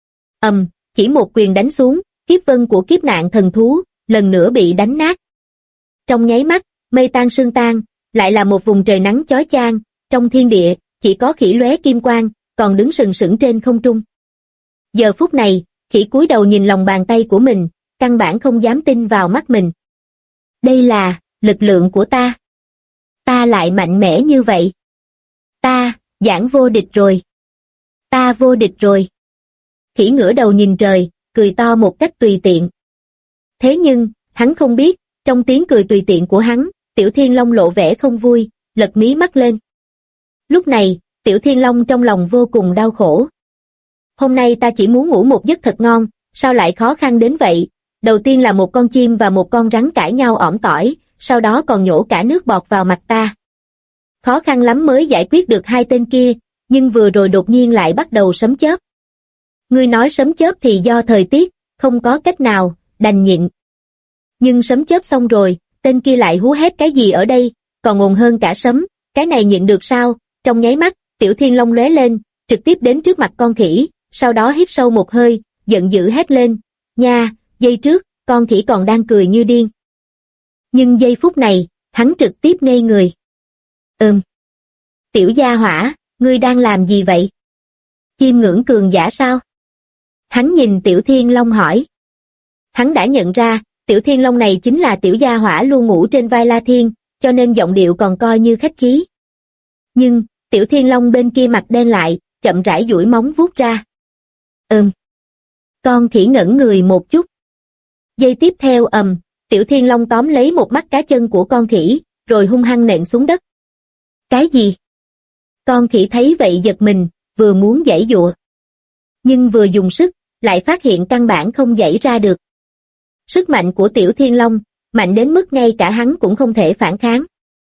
Chỉ một quyền đánh xuống, kiếp vân của kiếp nạn thần thú, lần nữa bị đánh nát. Trong nháy mắt, mây tan sương tan, lại là một vùng trời nắng chói chang, trong thiên địa, chỉ có khỉ lóe kim quang, còn đứng sừng sững trên không trung. Giờ phút này, khỉ cúi đầu nhìn lòng bàn tay của mình, căn bản không dám tin vào mắt mình. Đây là, lực lượng của ta. Ta lại mạnh mẽ như vậy. Ta, giảng vô địch rồi. Ta vô địch rồi. Khỉ ngửa đầu nhìn trời, cười to một cách tùy tiện. Thế nhưng, hắn không biết, trong tiếng cười tùy tiện của hắn, Tiểu Thiên Long lộ vẻ không vui, lật mí mắt lên. Lúc này, Tiểu Thiên Long trong lòng vô cùng đau khổ. Hôm nay ta chỉ muốn ngủ một giấc thật ngon, sao lại khó khăn đến vậy? Đầu tiên là một con chim và một con rắn cãi nhau ỏm tỏi, sau đó còn nhổ cả nước bọt vào mặt ta. Khó khăn lắm mới giải quyết được hai tên kia, nhưng vừa rồi đột nhiên lại bắt đầu sấm chớp. Ngươi nói sấm chớp thì do thời tiết, không có cách nào, đành nhịn. Nhưng sấm chớp xong rồi, tên kia lại hú hét cái gì ở đây, còn ồn hơn cả sấm, cái này nhịn được sao? Trong nháy mắt, Tiểu Thiên Long lóe lên, trực tiếp đến trước mặt con khỉ, sau đó hít sâu một hơi, giận dữ hét lên, nha, giây trước, con khỉ còn đang cười như điên. Nhưng giây phút này, hắn trực tiếp ngây người. Tiểu gia hỏa, ngươi đang làm gì vậy? Chiêm ngưỡng cường giả sao? Hắn nhìn Tiểu Thiên Long hỏi. Hắn đã nhận ra, Tiểu Thiên Long này chính là tiểu gia hỏa luôn ngủ trên vai La Thiên, cho nên giọng điệu còn coi như khách khí. Nhưng, Tiểu Thiên Long bên kia mặt đen lại, chậm rãi duỗi móng vuốt ra. Con khỉ ngẩn người một chút. Giây tiếp theo Tiểu Thiên Long tóm lấy một mắt cá chân của con khỉ, rồi hung hăng nện xuống đất. Cái gì? Con khỉ thấy vậy giật mình, vừa muốn giãy giụa. Nhưng vừa dùng sức, lại phát hiện căn bản không giãy ra được. Sức mạnh của Tiểu Thiên Long, mạnh đến mức ngay cả hắn cũng không thể phản kháng.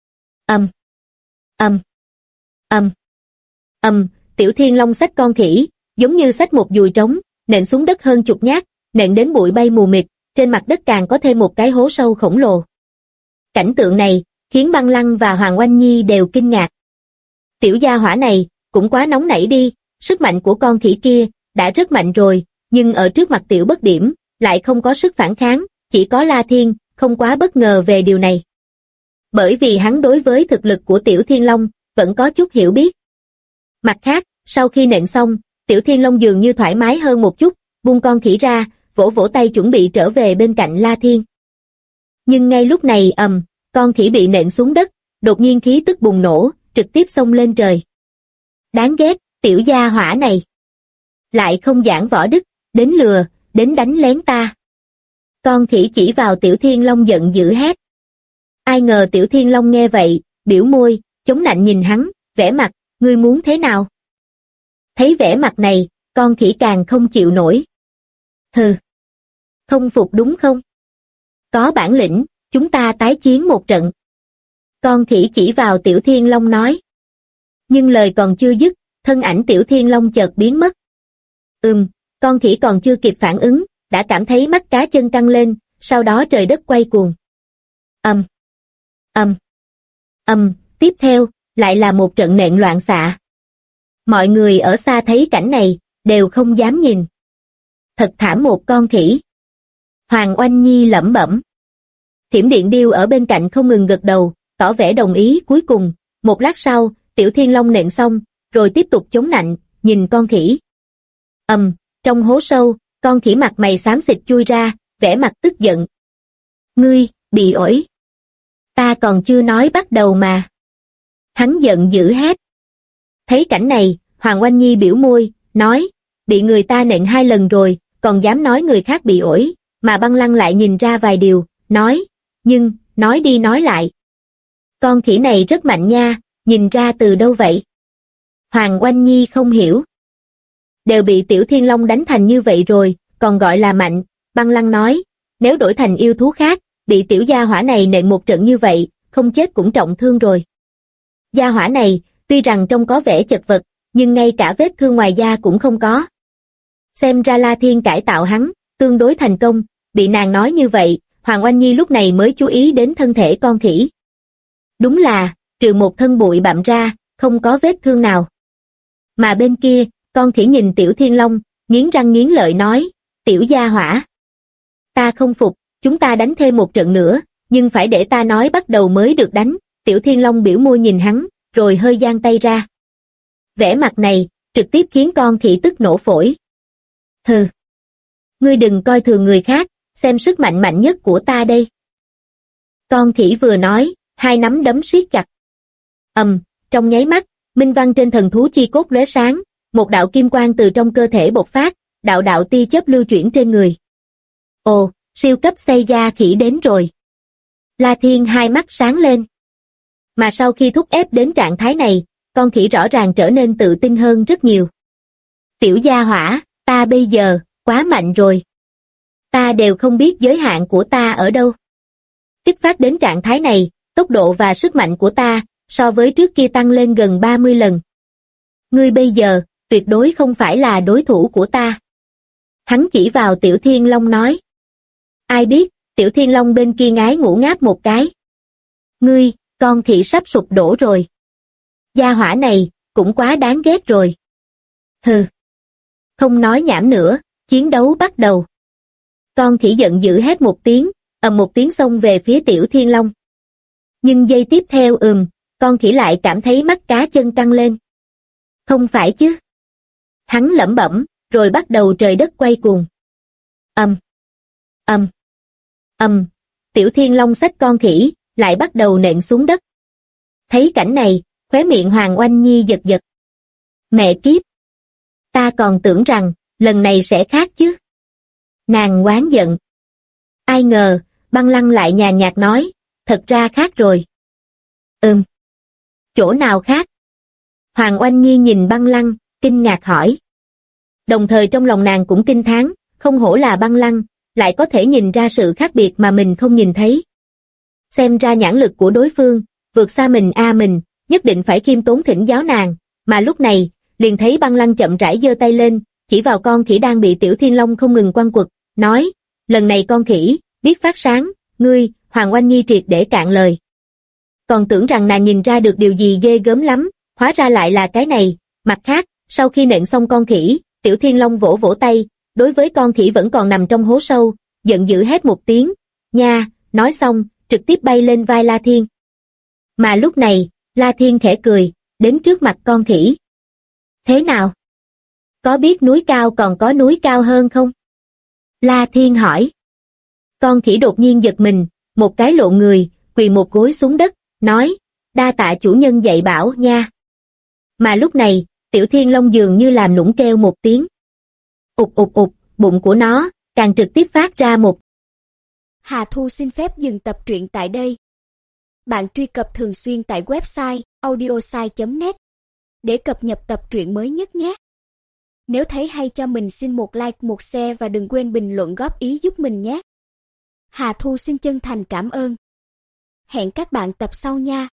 Tiểu Thiên Long xách con khỉ, giống như xách một dùi trống, nện xuống đất hơn chục nhát, nện đến bụi bay mù mịt, trên mặt đất càng có thêm một cái hố sâu khổng lồ. Cảnh tượng này, khiến Băng Lăng và Hoàng Oanh Nhi đều kinh ngạc. Tiểu gia hỏa này, cũng quá nóng nảy đi, sức mạnh của con khỉ kia, đã rất mạnh rồi, nhưng ở trước mặt Tiểu Bất Điểm, lại không có sức phản kháng, chỉ có La Thiên, không quá bất ngờ về điều này. Bởi vì hắn đối với thực lực của Tiểu Thiên Long, vẫn có chút hiểu biết. Mặt khác, sau khi nện xong, Tiểu Thiên Long dường như thoải mái hơn một chút, buông con khỉ ra, vỗ vỗ tay chuẩn bị trở về bên cạnh La Thiên. Nhưng ngay lúc này con khỉ bị nện xuống đất, đột nhiên khí tức bùng nổ, trực tiếp xông lên trời. Đáng ghét, tiểu gia hỏa này. Lại không giảng võ đức, đến lừa, đến đánh lén ta. Con khỉ chỉ vào Tiểu Thiên Long giận dữ hét. Ai ngờ Tiểu Thiên Long nghe vậy, biểu môi, chống nạnh nhìn hắn, vẻ mặt, ngươi muốn thế nào? Thấy vẻ mặt này, con khỉ càng không chịu nổi. Hừ, không phục đúng không? Có bản lĩnh, chúng ta tái chiến một trận. Con khỉ chỉ vào Tiểu Thiên Long nói. Nhưng lời còn chưa dứt, thân ảnh Tiểu Thiên Long chợt biến mất. Con khỉ còn chưa kịp phản ứng, đã cảm thấy mắt cá chân căng lên, sau đó trời đất quay cuồng. Tiếp theo, lại là một trận nện loạn xạ. Mọi người ở xa thấy cảnh này, đều không dám nhìn. Thật thảm một con khỉ. Hoàng Oanh Nhi lẩm bẩm. Thiểm Điện Điêu ở bên cạnh không ngừng gật đầu, tỏ vẻ đồng ý. Cuối cùng, một lát sau, Tiểu Thiên Long nện xong, rồi tiếp tục chống nạnh, nhìn con khỉ. Trong hố sâu, con khỉ mặt mày xám xịt chui ra, vẻ mặt tức giận. Ngươi, bị ổi. Ta còn chưa nói bắt đầu mà. Hắn giận dữ hét. Thấy cảnh này, Hoàng Oanh Nhi biểu môi, nói, bị người ta nện 2 lần rồi, còn dám nói người khác bị ổi, mà Băng Lăng lại nhìn ra vài điều, nói, nhưng, nói đi nói lại. Con khỉ này rất mạnh nha, nhìn ra từ đâu vậy? Hoàng Oanh Nhi không hiểu. Đều bị Tiểu Thiên Long đánh thành như vậy rồi, còn gọi là mạnh, Băng Lăng nói, nếu đổi thành yêu thú khác, bị tiểu gia hỏa này nện một trận như vậy, không chết cũng trọng thương rồi. Gia hỏa này, tuy rằng trông có vẻ chật vật, nhưng ngay cả vết thương ngoài da cũng không có. Xem ra La Thiên cải tạo hắn, tương đối thành công, bị nàng nói như vậy, Hoàng Oanh Nhi lúc này mới chú ý đến thân thể con khỉ. Đúng là, trừ một thân bụi bặm ra, không có vết thương nào. Mà bên kia, con khỉ nhìn Tiểu Thiên Long, nghiến răng nghiến lợi nói, tiểu gia hỏa. Ta không phục, chúng ta đánh thêm một trận nữa, nhưng phải để ta nói bắt đầu mới được đánh. Tiểu Thiên Long biểu môi nhìn hắn, rồi hơi giang tay ra. Vẻ mặt này, trực tiếp khiến con khỉ tức nổ phổi. Hừ. Ngươi đừng coi thường người khác, xem sức mạnh mạnh nhất của ta đây. Con khỉ vừa nói, 2 nắm đấm siết chặt. Trong nháy mắt, minh văn trên thần thú chi cốt lóe sáng, một đạo kim quang từ trong cơ thể bộc phát, đạo đạo tia chớp lưu chuyển trên người. Ồ, siêu cấp xây da khỉ đến rồi. La Thiên 2 mắt sáng lên. Mà sau khi thúc ép đến trạng thái này, con khỉ rõ ràng trở nên tự tin hơn rất nhiều. Tiểu gia hỏa, ta bây giờ, quá mạnh rồi. Ta đều không biết giới hạn của ta ở đâu. Kích phát đến trạng thái này, tốc độ và sức mạnh của ta, so với trước kia tăng lên gần 30 lần. Ngươi bây giờ, tuyệt đối không phải là đối thủ của ta. Hắn chỉ vào Tiểu Thiên Long nói. Ai biết, Tiểu Thiên Long bên kia ngái ngủ ngáp một cái. Ngươi, con khỉ sắp sụp đổ rồi. Gia hỏa này, cũng quá đáng ghét rồi. Hừ. Không nói nhảm nữa, chiến đấu bắt đầu. Con khỉ giận dữ hét một tiếng, một tiếng xông về phía Tiểu Thiên Long. Nhưng giây tiếp theo con khỉ lại cảm thấy mắt cá chân căng lên. Không phải chứ. Hắn lẩm bẩm, rồi bắt đầu trời đất quay cuồng. Tiểu Thiên Long xách con khỉ, lại bắt đầu nện xuống đất. Thấy cảnh này, khóe miệng Hoàng Oanh Nhi giật giật. Mẹ kiếp! Ta còn tưởng rằng, lần này sẽ khác chứ. Nàng oán giận. Ai ngờ, Băng Lăng lại nhàn nhạt nói, thật ra khác rồi. Chỗ nào khác? Hoàng Oanh Nhi nhìn Băng Lăng, kinh ngạc hỏi. Đồng thời trong lòng nàng cũng kinh thán, không hổ là Băng Lăng, lại có thể nhìn ra sự khác biệt mà mình không nhìn thấy. Xem ra nhãn lực của đối phương, vượt xa mình mình, nhất định phải khiêm tốn thỉnh giáo nàng, mà lúc này, liền thấy Băng Lăng chậm rãi giơ tay lên, chỉ vào con khỉ đang bị Tiểu Thiên Long không ngừng quăng quật, nói, lần này con khỉ, biết phát sáng, ngươi, Hoàng Oanh Nhi triệt để cạn lời. Còn tưởng rằng nàng nhìn ra được điều gì ghê gớm lắm, hóa ra lại là cái này. Mặt khác, sau khi nện xong con khỉ, Tiểu Thiên Long vỗ vỗ tay, đối với con khỉ vẫn còn nằm trong hố sâu, giận dữ hét một tiếng, nha, nói xong, trực tiếp bay lên vai La Thiên. Mà lúc này, La Thiên khẽ cười, đến trước mặt con khỉ. Thế nào? Có biết núi cao còn có núi cao hơn không? La Thiên hỏi. Con khỉ đột nhiên giật mình, một cái lộn người, quỳ một gối xuống đất, nói, đa tạ chủ nhân dạy bảo nha. Mà lúc này, Tiểu Thiên Long dường như làm nũng kêu một tiếng. Ụt ụt ụt, bụng của nó, càng trực tiếp phát ra một. Hà Thu xin phép dừng tập truyện tại đây. Bạn truy cập thường xuyên tại website audiosai.net để cập nhật tập truyện mới nhất nhé. Nếu thấy hay cho mình xin một like, một share và đừng quên bình luận góp ý giúp mình nhé. Hà Thu xin chân thành cảm ơn. Hẹn các bạn tập sau nha.